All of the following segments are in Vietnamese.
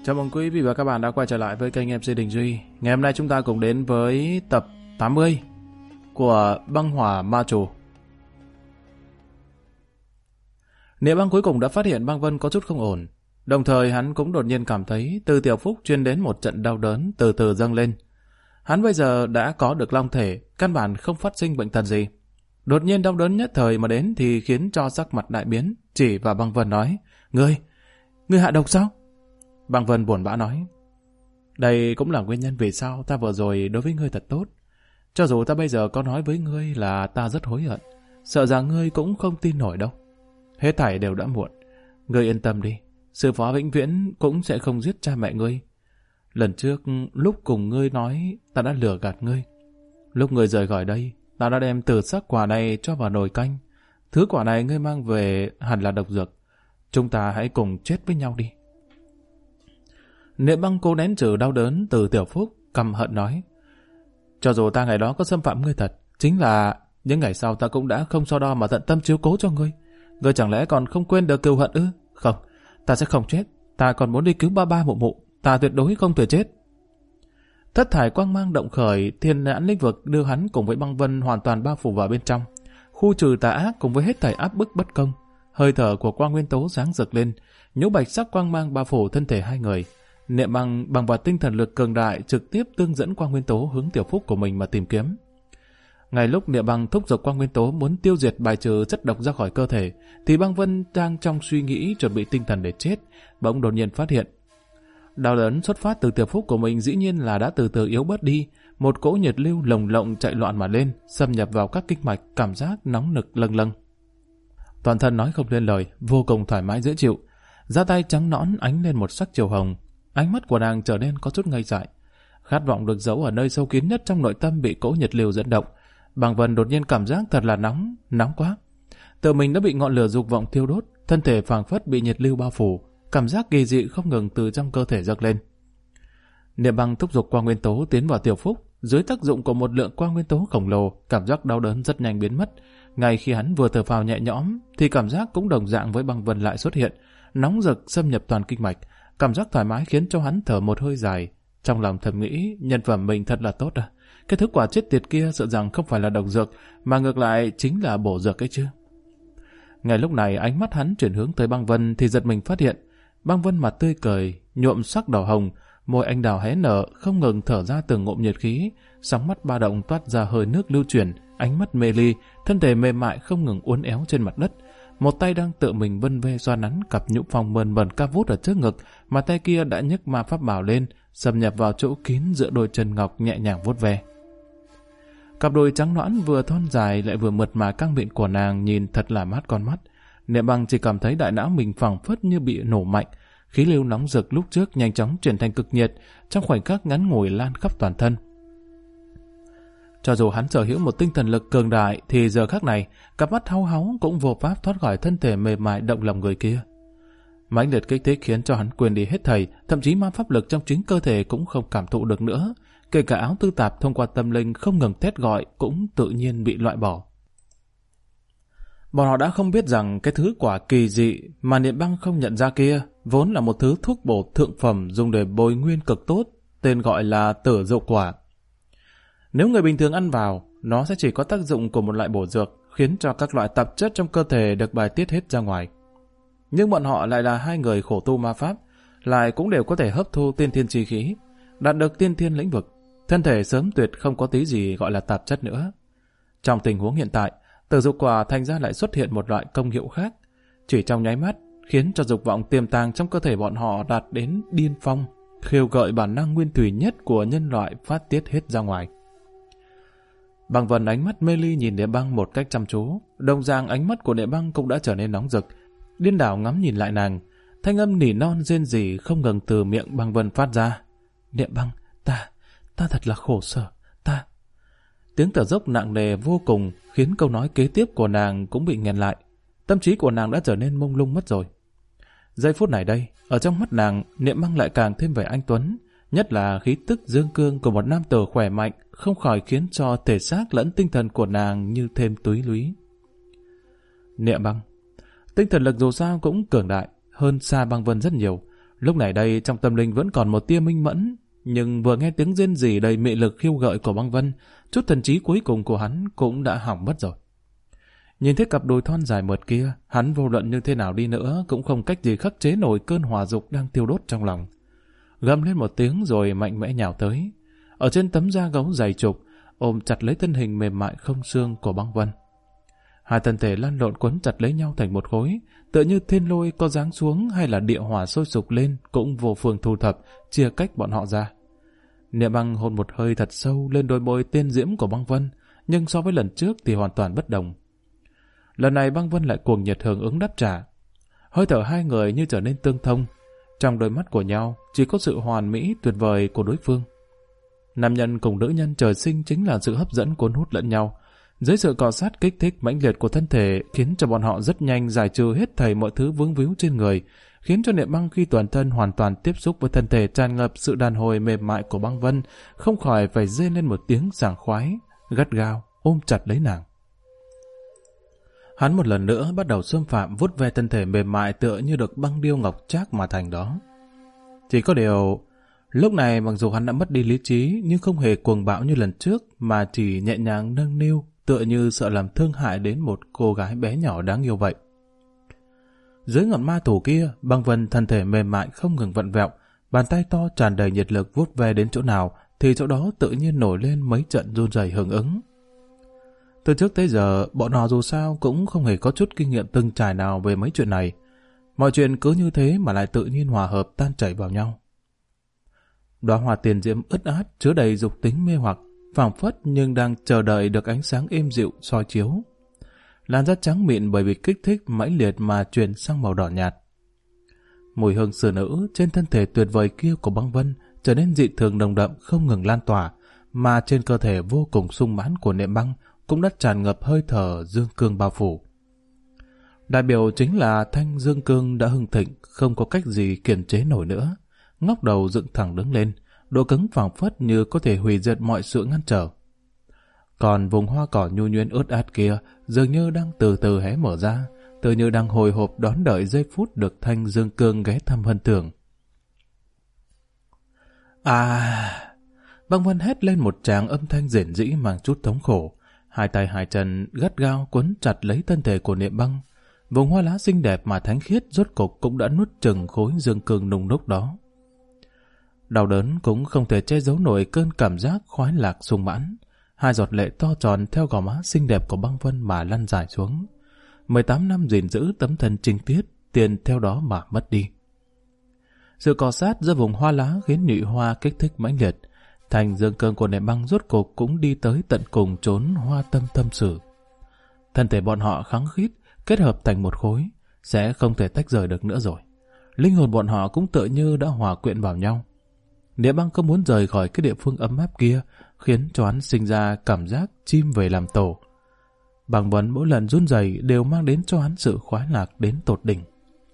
Chào mừng quý vị và các bạn đã quay trở lại với kênh MC Đình Duy. Ngày hôm nay chúng ta cùng đến với tập 80 của Băng Hỏa Ma Chủ. Niệm Băng cuối cùng đã phát hiện Băng Vân có chút không ổn. Đồng thời hắn cũng đột nhiên cảm thấy từ Tiểu Phúc truyền đến một trận đau đớn từ từ dâng lên. Hắn bây giờ đã có được long thể, căn bản không phát sinh bệnh tật gì. Đột nhiên đau đớn nhất thời mà đến thì khiến cho sắc mặt đại biến, chỉ vào Băng Vân nói: Ngươi hạ độc sao? Băng Vân buồn bã nói: Đây cũng là nguyên nhân vì sao ta vừa rồi đối với ngươi thật tốt. Cho dù ta bây giờ có nói với ngươi là ta rất hối hận, sợ rằng ngươi cũng không tin nổi đâu. Hết thảy đều đã muộn. Ngươi yên tâm đi, sư phó vĩnh viễn cũng sẽ không giết cha mẹ ngươi. Lần trước lúc cùng ngươi nói ta đã lừa gạt ngươi. Lúc ngươi rời khỏi đây, ta đã đem từ xác quả này cho vào nồi canh. Thứ quả này ngươi mang về hẳn là độc dược. Chúng ta hãy cùng chết với nhau đi. Niệm Băng cố nén trừ đau đớn từ Tiểu Phúc, căm hận nói: Cho dù ta ngày đó có xâm phạm ngươi thật, chính là những ngày sau ta cũng đã không so đo mà tận tâm chiếu cố cho ngươi. Ngươi chẳng lẽ còn không quên được cừu hận ư? Không, ta sẽ không chết. Ta còn muốn đi cứu ba mụ mụ. Ta tuyệt đối không thể chết. Thất thải quang mang động khởi, thiên nhãn lĩnh vực đưa hắn cùng với Băng Vân hoàn toàn bao phủ vào bên trong, khu trừ tà ác cùng với hết thảy áp bức bất công. Hơi thở của quang nguyên tố sáng rực lên, nhũ bạch sắc quang mang bao phủ thân thể hai người. Niệm Băng bằng vào tinh thần lực cường đại trực tiếp tương dẫn quang nguyên tố hướng Tiểu Phúc của mình mà tìm kiếm. Ngay lúc Niệm Băng thúc giục quang nguyên tố muốn tiêu diệt bài trừ chất độc ra khỏi cơ thể, thì Băng Vân đang trong suy nghĩ chuẩn bị tinh thần để chết, bỗng đột nhiên phát hiện đau đớn xuất phát từ Tiểu Phúc của mình dĩ nhiên là đã từ từ yếu bớt đi. Một cỗ nhiệt lưu lồng lộng chạy loạn mà lên, xâm nhập vào các kinh mạch, cảm giác nóng nực lâng lâng. Toàn thân nói không nên lời, vô cùng thoải mái dễ chịu. Da tay trắng nõn ánh lên một sắc chiều hồng. Ánh mắt của nàng trở nên có chút ngây dại. Khát vọng được giấu ở nơi sâu kín nhất trong nội tâm bị cỗ nhiệt lưu dẫn động. Băng Vân đột nhiên cảm giác thật là nóng quá. Tự mình đã bị ngọn lửa dục vọng thiêu đốt, thân thể phảng phất bị nhiệt lưu bao phủ, cảm giác kỳ dị không ngừng từ trong cơ thể dâng lên. Niệm Băng thúc giục quang nguyên tố tiến vào Tiểu Phúc, dưới tác dụng của một lượng quang nguyên tố khổng lồ, cảm giác đau đớn rất nhanh biến mất. Ngay khi hắn vừa thở phào nhẹ nhõm, thì cảm giác cũng đồng dạng với Băng Vân lại xuất hiện, nóng rực xâm nhập toàn kinh mạch. Cảm giác thoải mái khiến cho hắn thở một hơi dài. Trong lòng thầm nghĩ, nhân phẩm mình thật là tốt à. Cái thứ quả chết tiệt kia sợ rằng không phải là độc dược, mà ngược lại chính là bổ dược ấy chứ. Ngay lúc này ánh mắt hắn chuyển hướng tới Băng Vân thì giật mình phát hiện Băng Vân mặt tươi cười, nhuộm sắc đỏ hồng, môi anh đào hé nở, không ngừng thở ra từng ngụm nhiệt khí, sóng mắt ba động toát ra hơi nước lưu chuyển, ánh mắt mê ly, thân thể mềm mại không ngừng uốn éo trên mặt đất. Một tay đang tự mình vân vê xoa nắn cặp nhũ phong mờn mờn cao vút ở trước ngực, mà tay kia đã nhấc ma pháp bảo lên, xâm nhập vào chỗ kín giữa đôi chân ngọc nhẹ nhàng vuốt ve. Cặp đùi trắng nõn vừa thon dài lại vừa mượt mà căng mịn của nàng nhìn thật là mát con mắt. Niệm Băng chỉ cảm thấy đại não mình phảng phất như bị nổ mạnh, khí lưu nóng rực lúc trước nhanh chóng chuyển thành cực nhiệt, trong khoảnh khắc ngắn ngủi lan khắp toàn thân. Cho dù hắn sở hữu một tinh thần lực cường đại thì giờ khắc này, cặp mắt hau háu cũng vô pháp thoát khỏi thân thể mềm mại động lòng người kia. Mãnh liệt kích thích khiến cho hắn quên đi hết thảy, thậm chí ma pháp lực trong chính cơ thể cũng không cảm thụ được nữa, kể cả áo tư tạp thông qua tâm linh không ngừng thét gọi cũng tự nhiên bị loại bỏ. Bọn họ đã không biết rằng cái thứ quả kỳ dị mà Niệm Băng không nhận ra kia vốn là một thứ thuốc bổ thượng phẩm dùng để bồi nguyên cực tốt, tên gọi là Tử Dụ Quả. Nếu người bình thường ăn vào, nó sẽ chỉ có tác dụng của một loại bổ dược, khiến cho các loại tạp chất trong cơ thể được bài tiết hết ra ngoài. Nhưng bọn họ lại là hai người khổ tu ma pháp, lại cũng đều có thể hấp thu tiên thiên chi khí, đạt được tiên thiên lĩnh vực, thân thể sớm tuyệt không có tí gì gọi là tạp chất nữa. Trong tình huống hiện tại, Tử Dụ Quả thành ra lại xuất hiện một loại công hiệu khác, chỉ trong nháy mắt khiến cho dục vọng tiềm tàng trong cơ thể bọn họ đạt đến điên phong, khêu gợi bản năng nguyên thủy nhất của nhân loại phát tiết hết ra ngoài. Băng Vân ánh mắt mê ly nhìn Niệm Băng một cách chăm chú, đồng dạng ánh mắt của Niệm Băng cũng đã trở nên nóng rực, điên đảo ngắm nhìn lại nàng, thanh âm nỉ non rên rỉ không ngừng từ miệng Băng Vân phát ra. Niệm Băng, ta thật là khổ sở, ta. Tiếng thở dốc nặng nề vô cùng khiến câu nói kế tiếp của nàng cũng bị nghẹn lại, tâm trí của nàng đã trở nên mông lung mất rồi. Giây phút này đây, ở trong mắt nàng, Niệm Băng lại càng thêm vẻ anh tuấn, nhất là khí tức dương cương của một nam tử khỏe mạnh, không khỏi khiến cho thể xác lẫn tinh thần của nàng như thêm túy lúy. Niệm Băng, tinh thần lực dù sao cũng cường đại hơn xa Băng Vân rất nhiều. Lúc này đây trong tâm linh vẫn còn một tia minh mẫn, nhưng vừa nghe tiếng rên rỉ đầy mị lực khiêu gợi của băng vân, chút thần trí cuối cùng của hắn cũng đã hỏng mất rồi. Nhìn thấy cặp đùi thon dài mượt kia, hắn vô luận như thế nào đi nữa cũng không cách gì khắc chế nổi cơn hỏa dục đang thiêu đốt trong lòng. Gầm lên một tiếng rồi mạnh mẽ nhào tới. Ở trên tấm da gấu dày trục, ôm chặt lấy thân hình mềm mại không xương của băng vân. Hai thân thể lăn lộn quấn chặt lấy nhau thành một khối, tựa như thiên lôi có giáng xuống hay là địa hỏa sôi sục lên cũng vô phương thu thập, chia cách bọn họ ra. Niệm Băng hôn một hơi thật sâu lên đôi môi tiên diễm của băng vân, nhưng so với lần trước thì hoàn toàn bất đồng. Lần này băng vân lại cuồng nhiệt hưởng ứng đáp trả. Hơi thở hai người như trở nên tương thông, trong đôi mắt của nhau chỉ có sự hoàn mỹ tuyệt vời của đối phương. Nam nhân cùng nữ nhân trời sinh chính là sự hấp dẫn cuốn hút lẫn nhau. Dưới sự cọ sát kích thích mãnh liệt của thân thể khiến cho bọn họ rất nhanh giải trừ hết thảy mọi thứ vướng víu trên người, khiến cho Niệm Băng khi toàn thân hoàn toàn tiếp xúc với thân thể tràn ngập sự đàn hồi mềm mại của băng vân, không khỏi phải rên lên một tiếng sảng khoái, gắt gao ôm chặt lấy nàng. Hắn một lần nữa bắt đầu xâm phạm vuốt ve thân thể mềm mại tựa như được băng điêu ngọc trác mà thành đó. Chỉ có điều, lúc này mặc dù hắn đã mất đi lý trí nhưng không hề cuồng bạo như lần trước mà chỉ nhẹ nhàng nâng niu tựa như sợ làm thương hại đến một cô gái bé nhỏ đáng yêu vậy. Dưới ngọn ma thủ kia, băng vân thân thể mềm mại không ngừng vặn vẹo, bàn tay to tràn đầy nhiệt lực vuốt ve đến chỗ nào thì chỗ đó tự nhiên nổi lên mấy trận run rẩy hưởng ứng. Từ trước tới giờ, bọn họ dù sao cũng không hề có chút kinh nghiệm từng trải nào về mấy chuyện này. Mọi chuyện cứ như thế mà lại tự nhiên hòa hợp tan chảy vào nhau. Đóa hoa tiền diễm ướt át chứa đầy dục tính mê hoặc, phảng phất nhưng đang chờ đợi được ánh sáng êm dịu soi chiếu. Làn da trắng mịn bởi vì kích thích mãnh liệt mà chuyển sang màu đỏ nhạt. Mùi hương xử nữ trên thân thể tuyệt vời kia của băng vân trở nên dị thường nồng đậm không ngừng lan tỏa, mà trên cơ thể vô cùng sung mãn của Niệm Băng cũng đã tràn ngập hơi thở dương cương bao phủ. Đại biểu chính là thanh dương cương đã hưng thịnh, không có cách gì kiềm chế nổi nữa. Ngóc đầu dựng thẳng đứng lên, độ cứng phảng phất như có thể hủy diệt mọi sự ngăn trở. Còn vùng hoa cỏ nhu nhuyễn ướt át kia dường như đang từ từ hé mở ra, tự như đang hồi hộp đón đợi giây phút được thanh dương cương ghé thăm Hân Tường. Băng Vân hét lên một tràng âm thanh rền rĩ mang chút thống khổ. Hai tay hai chân gắt gao quấn chặt lấy thân thể của Niệm Băng. Vùng hoa lá xinh đẹp mà thánh khiết rốt cục cũng đã nuốt chừng khối dương cương nung núc đó. Đau đớn cũng không thể che giấu nổi cơn cảm giác khoái lạc sung mãn. Hai giọt lệ to tròn theo gò má xinh đẹp của Băng Vân mà lăn dài xuống. 18 năm gìn giữ tấm thân trinh tiết, tiền theo đó mà mất đi. Sự cọ sát giữa vùng hoa lá khiến nhụy hoa kích thích mãnh liệt. Thành dương cương của Niệm Băng rốt cục cũng đi tới tận cùng chốn hoa tâm tâm sự. Thân thể bọn họ khăng khít, kết hợp thành một khối, sẽ không thể tách rời được nữa rồi. Linh hồn bọn họ cũng tựa như đã hòa quyện vào nhau. Niệm Băng không muốn rời khỏi cái địa phương ấm áp kia, khiến cho hắn sinh ra cảm giác chim về làm tổ. Băng Vân mỗi lần run rẩy đều mang đến cho hắn sự khoái lạc đến tột đỉnh.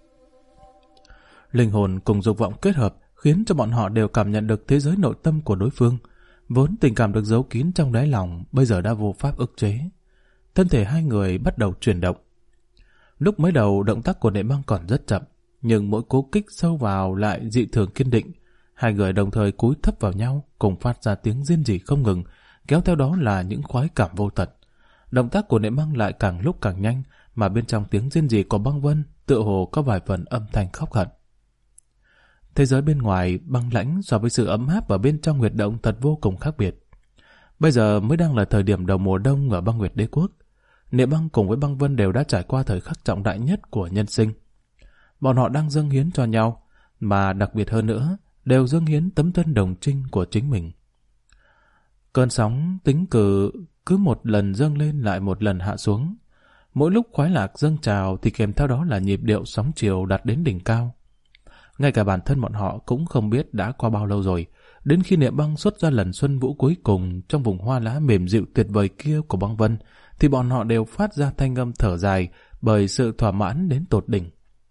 Linh hồn cùng dục vọng kết hợp khiến cho bọn họ đều cảm nhận được thế giới nội tâm của đối phương. Vốn tình cảm được giấu kín trong đáy lòng bây giờ đã vô pháp ức chế. Thân thể hai người bắt đầu chuyển động. Lúc mới đầu động tác của Niệm Băng còn rất chậm, nhưng mỗi cố kích sâu vào lại dị thường kiên định. Hai người đồng thời cúi thấp vào nhau, cùng phát ra tiếng rên rỉ không ngừng, kéo theo đó là những khoái cảm vô tận. Động tác của Niệm Băng lại càng lúc càng nhanh, mà bên trong tiếng rên rỉ của Băng Vân tựa hồ có vài phần âm thanh khóc hận. Thế giới bên ngoài băng lãnh so với sự ấm áp ở bên trong huyệt động thật vô cùng khác biệt. Bây giờ mới đang là thời điểm đầu mùa đông ở băng huyệt đế quốc. Niệm Băng cùng với Băng Vân đều đã trải qua thời khắc trọng đại nhất của nhân sinh. Bọn họ đang dâng hiến cho nhau, mà đặc biệt hơn nữa, đều dâng hiến tấm thân đồng trinh của chính mình. Cơn sóng tính cử cứ một lần dâng lên lại một lần hạ xuống. Mỗi lúc khoái lạc dâng trào thì kèm theo đó là nhịp điệu sóng chiều đạt đến đỉnh cao. Ngay cả bản thân bọn họ cũng không biết đã qua bao lâu rồi, đến khi Niệm Băng xuất ra lần xuân vũ cuối cùng trong vùng hoa lá mềm dịu tuyệt vời kia của Băng Vân, thì bọn họ đều phát ra thanh âm thở dài bởi sự thỏa mãn đến tột đỉnh.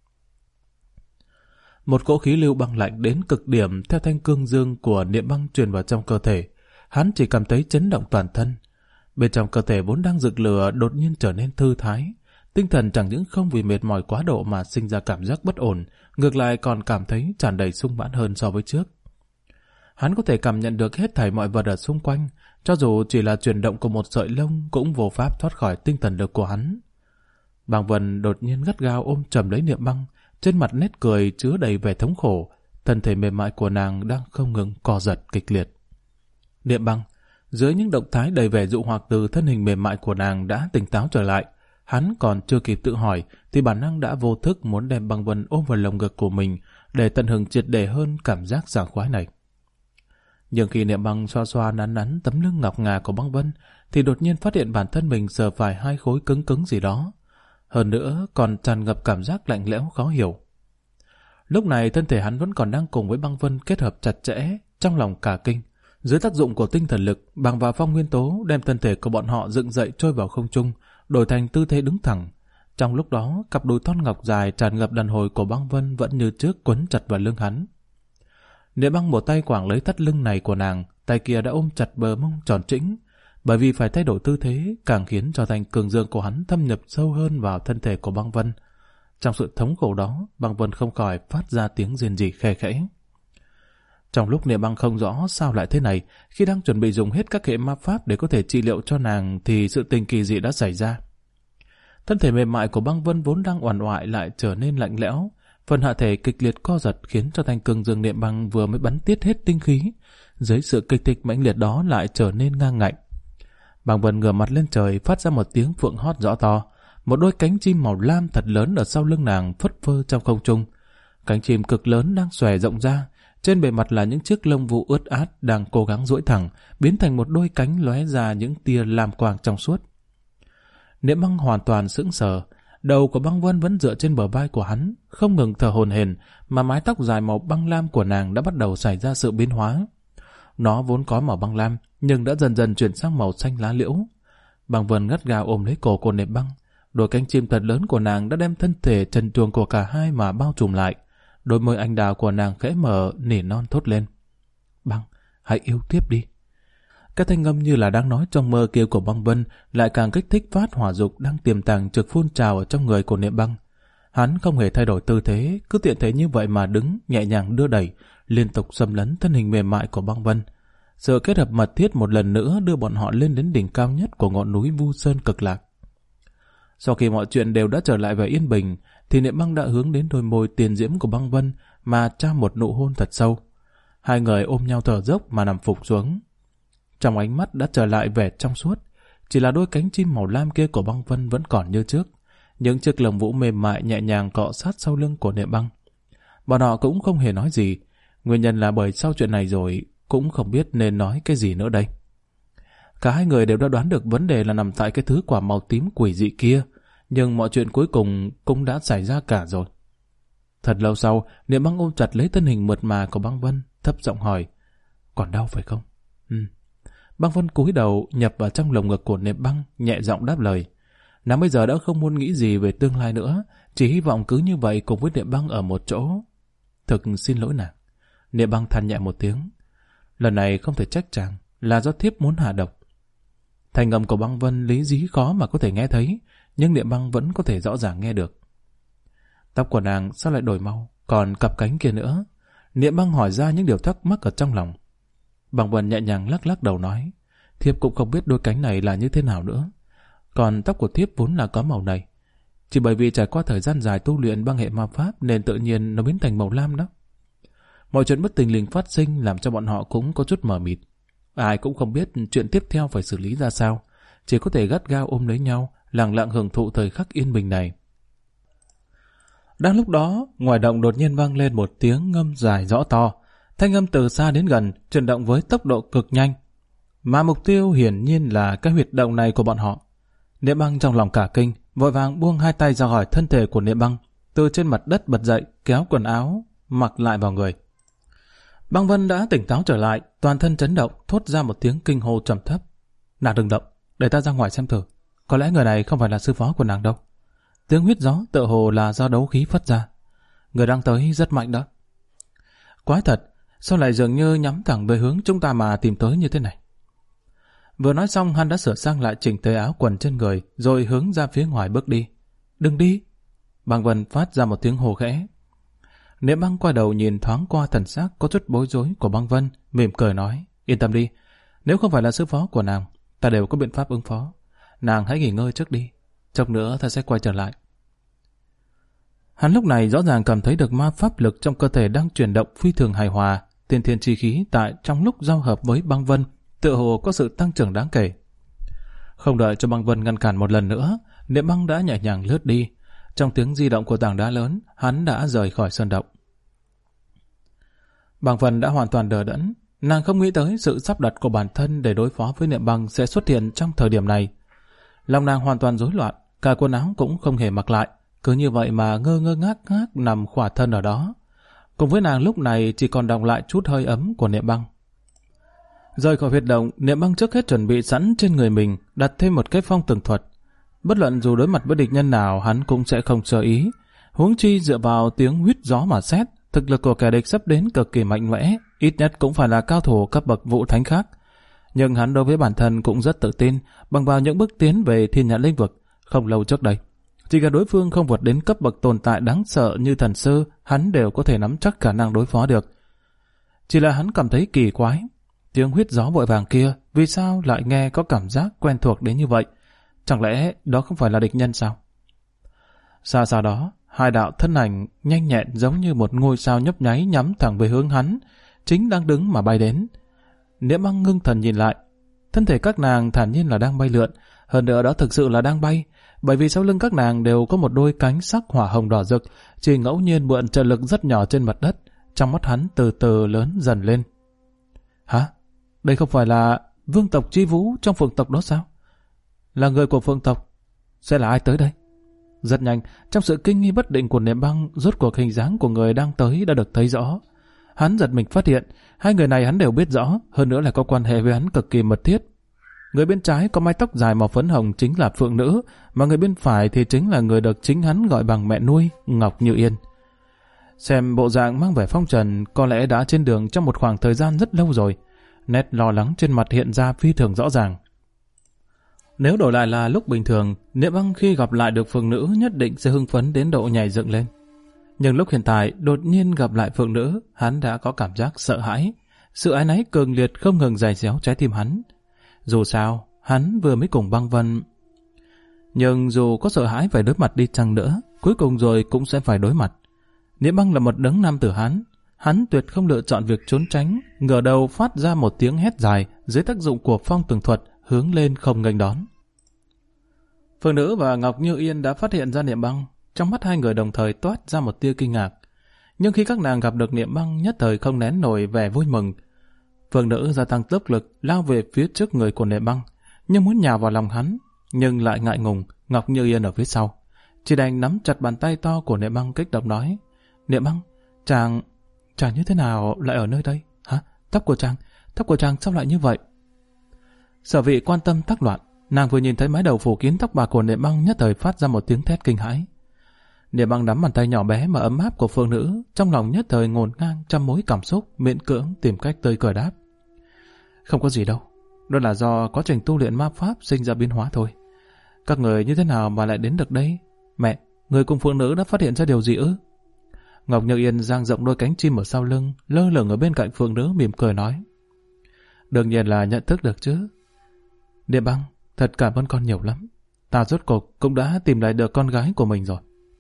Một cỗ khí lưu băng lạnh đến cực điểm theo thanh cương dương của Niệm Băng truyền vào trong cơ thể. Hắn chỉ cảm thấy chấn động toàn thân. Bên trong cơ thể vốn đang rực lửa đột nhiên trở nên thư thái, tinh thần chẳng những không vì mệt mỏi quá độ mà sinh ra cảm giác bất ổn, ngược lại còn cảm thấy tràn đầy sung mãn hơn so với trước. Hắn có thể cảm nhận được hết thảy mọi vật ở xung quanh, cho dù chỉ là chuyển động của một sợi lông cũng vô pháp thoát khỏi tinh thần lực của hắn. Bàng Vân đột nhiên gắt gao ôm chầm lấy Niệm Băng, trên mặt nét cười chứa đầy vẻ thống khổ, thân thể mềm mại của nàng đang không ngừng co giật kịch liệt. Niệm Băng, dưới những động thái đầy vẻ dụ hoặc từ thân hình mềm mại của nàng đã tỉnh táo trở lại. Hắn còn chưa kịp tự hỏi thì bản năng đã vô thức muốn đem Băng Vân ôm vào lồng ngực của mình để tận hưởng triệt để hơn cảm giác sảng khoái này. Nhưng khi Niệm Băng xoa xoa nắn nắn tấm lưng ngọc ngà của Băng Vân thì đột nhiên phát hiện bản thân mình sờ phải hai khối cứng cứng gì đó. Hơn nữa còn tràn ngập cảm giác lạnh lẽo khó hiểu. Lúc này thân thể hắn vẫn còn đang cùng với Băng Vân kết hợp chặt chẽ, trong lòng cả kinh. Dưới tác dụng của tinh thần lực, bằng vào phong nguyên tố đem thân thể của bọn họ dựng dậy trôi vào không trung, đổi thành tư thế đứng thẳng. Trong lúc đó, cặp đùi thon ngọc dài tràn ngập đàn hồi của Băng Vân vẫn như trước quấn chặt vào lưng hắn. Niệm Băng một tay quàng lấy thắt lưng này của nàng, tay kia đã ôm chặt bờ mông tròn trĩnh. Bởi vì phải thay đổi tư thế, càng khiến cho thành cường dương của hắn thâm nhập sâu hơn vào thân thể của Băng Vân. Trong sự thống khổ đó, Băng Vân không khỏi phát ra tiếng rên rỉ khe khẽ. Trong lúc Niệm Băng không rõ sao lại thế này, khi đang chuẩn bị dùng hết các hệ ma pháp để có thể trị liệu cho nàng thì sự tình kỳ dị đã xảy ra. Thân thể mềm mại của Băng Vân vốn đang uằn oại lại trở nên lạnh lẽo, phần hạ thể kịch liệt co giật khiến cho thanh cường dương Niệm Băng vừa mới bắn tiết hết tinh khí, dưới sự kích thích mãnh liệt đó lại trở nên ngang ngạnh. Băng Vân ngửa mặt lên trời phát ra một tiếng phượng hót rõ to, một đôi cánh chim màu lam thật lớn ở sau lưng nàng phất phơ trong không trung. Cánh chim cực lớn đang xòe rộng ra, trên bề mặt là những chiếc lông vũ ướt át đang cố gắng duỗi thẳng, biến thành một đôi cánh lóe ra những tia lam quang trong suốt. Niệm Băng hoàn toàn sững sờ, đầu của Băng Vân vẫn dựa trên bờ vai của hắn, không ngừng thở hổn hển, mà mái tóc dài màu băng lam của nàng đã bắt đầu xảy ra sự biến hóa. Nó vốn có màu băng lam, nhưng đã dần dần chuyển sang màu xanh lá liễu. Băng Vân gắt gao ôm lấy cổ của Niệm Băng, đôi cánh chim thật lớn của nàng đã đem thân thể trần truồng của cả hai mà bao trùm lại. Đôi môi anh đào của nàng khẽ mở, nỉ non thốt lên. Băng, hãy yêu tiếp đi. Cái thanh âm như là đang nói trong mơ kia của Băng Vân lại càng kích thích phát hỏa dục đang tiềm tàng trực phun trào ở trong người của Niệm Băng. Hắn không hề thay đổi tư thế, cứ tiện thế như vậy mà đứng, nhẹ nhàng đưa đẩy, liên tục xâm lấn thân hình mềm mại của Băng Vân. Sự kết hợp mật thiết một lần nữa đưa bọn họ lên đến đỉnh cao nhất của ngọn núi Vu Sơn Cực Lạc. Sau khi mọi chuyện đều đã trở lại về yên bình, thì Niệm Băng đã hướng đến đôi môi tiền diễm của Băng Vân mà trao một nụ hôn thật sâu. Hai người ôm nhau thở dốc mà nằm phục xuống. Trong ánh mắt đã trở lại vẻ trong suốt, chỉ là đôi cánh chim màu lam kia của Băng Vân vẫn còn như trước, những chiếc lồng vũ mềm mại nhẹ nhàng cọ sát sau lưng của Niệm Băng. Bọn họ cũng không hề nói gì, nguyên nhân là bởi sau chuyện này rồi cũng không biết nên nói cái gì nữa đây. Cả hai người đều đã đoán được vấn đề là nằm tại cái thứ quả màu tím quỷ dị kia, nhưng mọi chuyện cuối cùng cũng đã xảy ra cả rồi. Thật lâu sau, Niệm Băng ôm chặt lấy thân hình mượt mà của Băng Vân, thấp giọng hỏi, còn đau phải không? Băng Vân cúi đầu nhập vào trong lồng ngực của Niệm Băng, nhẹ giọng đáp lời. Nàng bây giờ đã không muốn nghĩ gì về tương lai nữa, chỉ hy vọng cứ như vậy cùng với Niệm Băng ở một chỗ. Thực xin lỗi nàng. Niệm Băng than nhẹ một tiếng. Lần này không thể trách chàng, là do thiếp muốn hạ độc. Thanh âm của Băng Vân lý dí khó mà có thể nghe thấy, nhưng Niệm Băng vẫn có thể rõ ràng nghe được. Tóc của nàng sao lại đổi màu, còn cặp cánh kia nữa? Niệm Băng hỏi ra những điều thắc mắc ở trong lòng. Băng Vân nhẹ nhàng lắc lắc đầu nói, thiếp cũng không biết đôi cánh này là như thế nào nữa. Còn tóc của thiếp vốn là có màu này, chỉ bởi vì trải qua thời gian dài tu luyện băng hệ ma pháp nên tự nhiên nó biến thành màu lam đó. Mọi chuyện bất thình lình phát sinh làm cho bọn họ cũng có chút mờ mịt. Ai cũng không biết chuyện tiếp theo phải xử lý ra sao, chỉ có thể gắt gao ôm lấy nhau, lặng lặng hưởng thụ thời khắc yên bình này. Đang lúc đó, ngoài động đột nhiên vang lên một tiếng ngâm dài rõ to. Thanh âm từ xa đến gần, chuyển động với tốc độ cực nhanh. Mà mục tiêu hiển nhiên là cái huyệt động này của bọn họ. Niệm Băng trong lòng cả kinh, vội vàng buông hai tay ra khỏi thân thể của Niệm Băng, từ trên mặt đất bật dậy, kéo quần áo, mặc lại vào người. Băng Vân đã tỉnh táo trở lại, toàn thân chấn động, thốt ra một tiếng kinh hô trầm thấp. Nàng đừng động, để ta ra ngoài xem thử. Có lẽ người này không phải là sư phó của nàng đâu. Tiếng huyết gió tựa hồ là do đấu khí phát ra. Người đang tới rất mạnh đó. Quái thật, sao lại dường như nhắm thẳng về hướng chúng ta mà tìm tới như thế này? Vừa nói xong, hắn đã sửa sang lại chỉnh tề áo quần trên người, rồi hướng ra phía ngoài bước đi. đừng đi. Băng Vân phát ra một tiếng hô khẽ. Niệm Băng quay đầu nhìn thoáng qua thần sắc có chút bối rối của Băng Vân, mỉm cười nói, yên tâm đi, nếu không phải là sư phó của nàng, ta đều có biện pháp ứng phó. Nàng hãy nghỉ ngơi trước đi, chốc nữa ta sẽ quay trở lại. Hắn lúc này rõ ràng cảm thấy được ma pháp lực trong cơ thể đang chuyển động phi thường hài hòa, tiên thiên chi khí tại trong lúc giao hợp với Băng Vân, tựa hồ có sự tăng trưởng đáng kể. Không đợi cho Băng Vân ngăn cản một lần nữa, Niệm Băng đã nhẹ nhàng lướt đi. Trong tiếng di động của tảng đá lớn, hắn đã rời khỏi sơn động. Băng Vân đã hoàn toàn đờ đẫn, nàng không nghĩ tới sự sắp đặt của bản thân để đối phó với Niệm Băng sẽ xuất hiện trong thời điểm này. Lòng nàng hoàn toàn rối loạn, cả quần áo cũng không hề mặc lại, cứ như vậy mà ngơ ngơ ngác ngác nằm khỏa thân ở đó. Cùng với nàng lúc này chỉ còn đọng lại chút hơi ấm của Niệm Băng. Rời khỏi huyệt động, Niệm Băng trước hết chuẩn bị sẵn trên người mình đặt thêm một cái phong tường thuật. Bất luận dù đối mặt với địch nhân nào, hắn cũng sẽ không sơ ý. Huống chi dựa vào tiếng huýt gió mà xét, thực lực của kẻ địch sắp đến cực kỳ mạnh mẽ, ít nhất cũng phải là cao thủ cấp bậc vũ thánh khác. Nhưng hắn đối với bản thân cũng rất tự tin, bằng vào những bước tiến về thiên nhãn lĩnh vực không lâu trước đây. Chỉ cần đối phương không vượt đến cấp bậc tồn tại đáng sợ như thần sư, hắn đều có thể nắm chắc khả năng đối phó được. Chỉ là hắn cảm thấy kỳ quái, tiếng huýt gió vội vàng kia, vì sao lại nghe có cảm giác quen thuộc đến như vậy? Chẳng lẽ đó không phải là địch nhân sao? Xa xa đó, hai đạo thân ảnh nhanh nhẹn giống như một ngôi sao nhấp nháy nhắm thẳng về hướng hắn, chính đang đứng mà bay đến. Niệm Băng ngưng thần nhìn lại, thân thể các nàng thản nhiên là đang bay lượn, hơn nữa đó thực sự là đang bay, bởi vì sau lưng các nàng đều có một đôi cánh sắc hỏa hồng đỏ rực, chỉ ngẫu nhiên mượn trợ lực rất nhỏ trên mặt đất, trong mắt hắn từ từ lớn dần lên. Hả? Đây không phải là vương tộc Chi Vũ trong phượng tộc đó sao? Là người của phượng tộc, sẽ là ai tới đây? Rất nhanh, trong sự kinh nghi bất định của Niệm Băng, rốt cuộc hình dáng của người đang tới đã được thấy rõ. Hắn giật mình phát hiện, hai người này hắn đều biết rõ, hơn nữa là có quan hệ với hắn cực kỳ mật thiết. Người bên trái có mái tóc dài màu phấn hồng chính là phượng nữ, mà người bên phải thì chính là người được chính hắn gọi bằng mẹ nuôi, Ngọc Như Yên. Xem bộ dạng mang vẻ phong trần, có lẽ đã trên đường trong một khoảng thời gian rất lâu rồi. Nét lo lắng trên mặt hiện ra phi thường rõ ràng. Nếu đổi lại là lúc bình thường, Niệm Băng khi gặp lại được phượng nữ nhất định sẽ hưng phấn đến độ nhảy dựng lên. Nhưng lúc hiện tại đột nhiên gặp lại phượng nữ, hắn đã có cảm giác sợ hãi. Sự áy náy cường liệt không ngừng giày xéo trái tim hắn. Dù sao, hắn vừa mới cùng Băng Vân. Nhưng dù có sợ hãi phải đối mặt đi chăng nữa, cuối cùng rồi cũng sẽ phải đối mặt. Niệm Băng là một đấng nam tử Hán, hắn tuyệt không lựa chọn việc trốn tránh, ngửa đầu phát ra một tiếng hét dài dưới tác dụng của phong tường thuật, hướng lên không nghênh đón. Phượng nữ và Ngọc Như Yên đã phát hiện ra Niệm Băng, trong mắt hai người đồng thời toát ra một tia kinh ngạc. Nhưng khi các nàng gặp được Niệm Băng, nhất thời không nén nổi vẻ vui mừng. Phượng nữ gia tăng tốc lực lao về phía trước người của Niệm Băng, nhưng muốn nhào vào lòng hắn, nhưng lại ngại ngùng. Ngọc Như Yên ở phía sau, chỉ đành nắm chặt bàn tay to của Niệm Băng kích động nói: Niệm Băng, chàng như thế nào lại ở nơi đây? Hả? Tóc của chàng sao lại như vậy? Sở Vị quan tâm tắc loạn, nàng vừa nhìn thấy mái đầu phủ kín tóc bạc của Niệm Băng nhất thời phát ra một tiếng thét kinh hãi. Niệm Băng nắm bàn tay nhỏ bé mà ấm áp của phượng nữ, trong lòng nhất thời ngổn ngang trăm mối cảm xúc, miễn cưỡng tìm cách tươi cười đáp: Không có gì đâu, đó là do quá trình tu luyện ma pháp sinh ra biến hóa thôi. Các người như thế nào mà lại đến được đây? Mẹ, người cùng phượng nữ đã phát hiện ra điều gì ư? Ngọc Như Yên dang rộng đôi cánh chim ở sau lưng, lơ lửng ở bên cạnh phượng nữ, mỉm cười nói: Đương nhiên là nhận thức được chứ. Niệm Băng, thật cảm ơn con nhiều lắm. Ta rốt cuộc cũng đã tìm lại được con gái của mình rồi.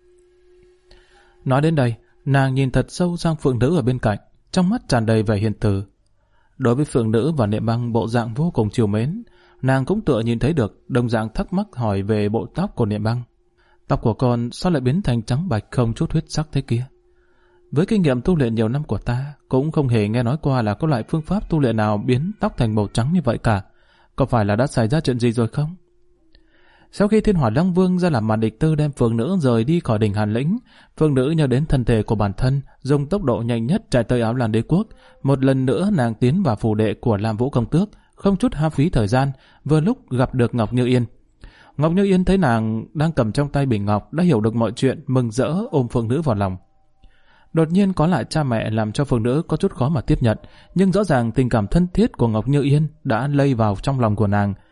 Nói đến đây, nàng nhìn thật sâu sang phượng nữ ở bên cạnh, trong mắt tràn đầy vẻ hiền từ. Đối với phượng nữ và Niệm Băng bộ dạng vô cùng trìu mến, nàng cũng tựa nhìn thấy được, đồng dạng thắc mắc hỏi về bộ tóc của Niệm Băng. Tóc của con sao lại biến thành trắng bạch không chút huyết sắc thế kia? Với kinh nghiệm tu luyện nhiều năm của ta, cũng không hề nghe nói qua là có loại phương pháp tu luyện nào biến tóc thành màu trắng như vậy cả. Có phải là đã xảy ra chuyện gì rồi không? Sau khi Thiên Hỏa Long Vương ra làm màn địch tư đem phượng nữ rời đi khỏi đỉnh Hàn Lĩnh, phượng nữ nhớ đến thân thể của bản thân, dùng tốc độ nhanh nhất chạy tới Áo Lan Đế Quốc. Một lần nữa nàng tiến vào phủ đệ của Lam Vũ Công Tước, không chút hao phí thời gian, vừa lúc gặp được Ngọc Như Yên. Ngọc Như Yên thấy nàng đang cầm trong tay bình ngọc, đã hiểu được mọi chuyện, mừng rỡ ôm phượng nữ vào lòng. Đột nhiên có lại cha mẹ làm cho phượng nữ có chút khó mà tiếp nhận, nhưng rõ ràng tình cảm thân thiết của Ngọc Như Yên đã lây vào trong lòng của nàng.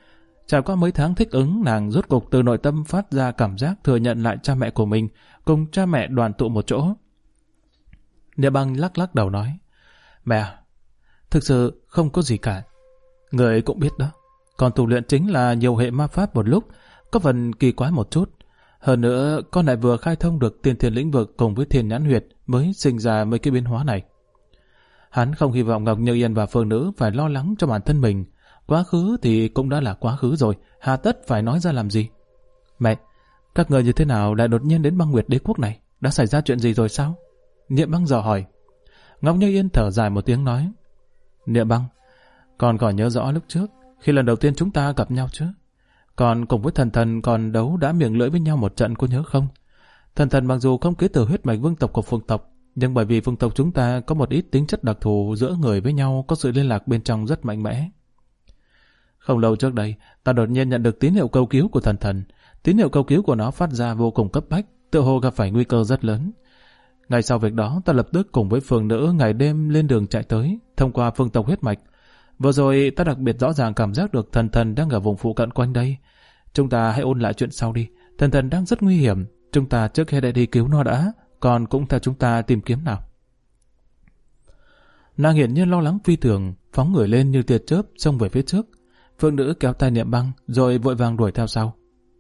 Trải qua mấy tháng thích ứng, nàng rốt cục từ nội tâm phát ra cảm giác thừa nhận lại cha mẹ của mình, cùng cha mẹ đoàn tụ một chỗ. Niệm Băng lắc lắc đầu nói, mẹ, thực sự không có gì cả. Người cũng biết đó, còn tu luyện chính là nhiều hệ ma pháp một lúc, có phần kỳ quái một chút. Hơn nữa, con lại vừa khai thông được tiên thiên lĩnh vực cùng với thiên nhãn huyệt mới sinh ra mấy cái biến hóa này. Hắn không hy vọng Ngọc Như Yên và Phương Nữ phải lo lắng cho bản thân mình. Quá khứ thì cũng đã là quá khứ rồi, hà tất phải nói ra làm gì? Mẹ, các người như thế nào lại đột nhiên đến Băng Nguyệt Đế Quốc này? Đã xảy ra chuyện gì rồi sao? Niệm Băng dò hỏi. Ngọc Như Yên thở dài một tiếng nói, Niệm Băng, con còn nhớ rõ lúc trước, khi lần đầu tiên chúng ta gặp nhau chứ? Còn cùng với Thần Thần còn đấu đã miệng lưỡi với nhau một trận, có nhớ không? Thần Thần mặc dù không kế thừa huyết mạch vương tộc của Phượng tộc, nhưng bởi vì Phượng tộc chúng ta có một ít tính chất đặc thù, giữa người với nhau có sự liên lạc bên trong rất mạnh mẽ. Không lâu trước đây, ta đột nhiên nhận được tín hiệu cầu cứu của Thần Thần. Tín hiệu cầu cứu của nó phát ra vô cùng cấp bách, tựa hồ gặp phải nguy cơ rất lớn. Ngay sau việc đó, ta lập tức cùng với Phương Nữ ngày đêm lên đường chạy tới, thông qua Phương tộc huyết mạch. Vừa rồi ta đặc biệt rõ ràng cảm giác được Thần Thần đang ở vùng phụ cận quanh đây. Chúng ta hãy ôn lại chuyện sau đi. Thần Thần đang rất nguy hiểm, chúng ta trước khi đi cứu nó đã, còn cũng theo chúng ta tìm kiếm nào. Nàng hiển nhiên lo lắng phi thường, phóng người lên như tia chớp xông về phía trước. Phương Nữ kéo tay Niệm Băng rồi vội vàng đuổi theo sau.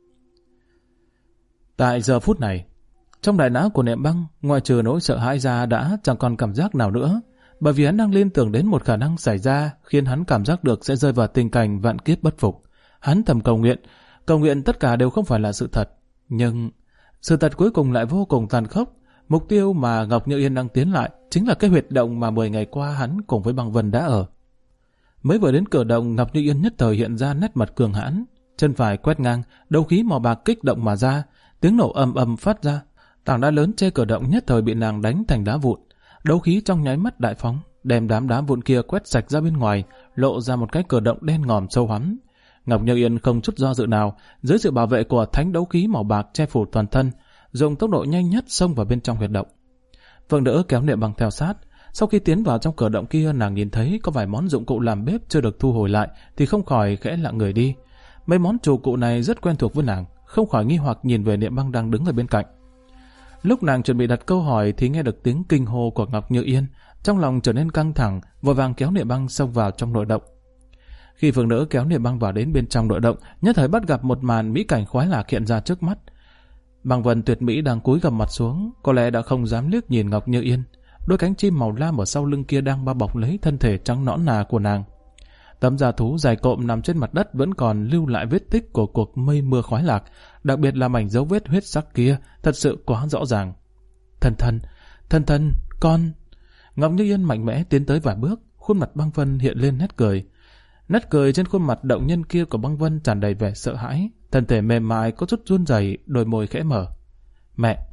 Tại giờ phút này, trong đại não của Niệm Băng, ngoại trừ nỗi sợ hãi ra đã chẳng còn cảm giác nào nữa, bởi vì hắn đang liên tưởng đến một khả năng xảy ra khiến hắn cảm giác được sẽ rơi vào tình cảnh vạn kiếp bất phục. Hắn thầm cầu nguyện tất cả đều không phải là sự thật, nhưng sự thật cuối cùng lại vô cùng tàn khốc. Mục tiêu mà Ngọc Như Yên đang tiến lại chính là cái huyệt động mà 10 ngày qua hắn cùng với Băng Vân đã ở. Mới vừa đến cửa động, Ngọc Như Yên nhất thời hiện ra nét mặt cường hãn, chân phải quét ngang, đấu khí màu bạc kích động mà ra, tiếng nổ ầm ầm phát ra, tảng đá lớn che cửa động nhất thời bị nàng đánh thành đá vụn. Đấu khí trong nháy mắt đại phóng, đem đám đá vụn kia quét sạch ra bên ngoài, lộ ra một cái cửa động đen ngòm sâu hoắm. Ngọc Như Yên không chút do dự nào, dưới sự bảo vệ của thánh đấu khí màu bạc che phủ toàn thân, dùng tốc độ nhanh nhất xông vào bên trong huyệt động. Phương Nữ kéo Niệm Băng theo sát. Sau khi tiến vào trong cửa động kia, nàng nhìn thấy có vài món dụng cụ làm bếp chưa được thu hồi lại, thì không khỏi khẽ lặng người đi. Mấy món chủ cụ này rất quen thuộc với nàng, không khỏi nghi hoặc nhìn về Niệm Băng đang đứng ở bên cạnh. Lúc nàng chuẩn bị đặt câu hỏi thì nghe được tiếng kinh hô của Ngọc Như Yên, trong lòng trở nên căng thẳng, vội vàng kéo Niệm Băng xông vào trong nội động. Khi Phương Nữ kéo Niệm Băng vào đến bên trong nội động, nhất thời bắt gặp một màn mỹ cảnh khoái lạc hiện ra trước mắt. Băng Vân tuyệt mỹ đang cúi gằm mặt xuống, có lẽ đã không dám liếc nhìn Ngọc Như Yên. Đôi cánh chim màu lam ở sau lưng kia đang bao bọc lấy thân thể trắng nõn nà của nàng. Tấm da thú dài cộm nằm trên mặt đất vẫn còn lưu lại vết tích của cuộc mây mưa khoái lạc, đặc biệt là mảnh dấu vết huyết sắc kia, thật sự quá rõ ràng. Thần thần, con... Ngọc Như Yên mạnh mẽ tiến tới vài bước, khuôn mặt Băng Vân hiện lên nét cười. Nét cười trên khuôn mặt động nhân kia của Băng Vân tràn đầy vẻ sợ hãi, thân thể mềm mại có chút run rẩy, đôi môi khẽ mở. Mẹ!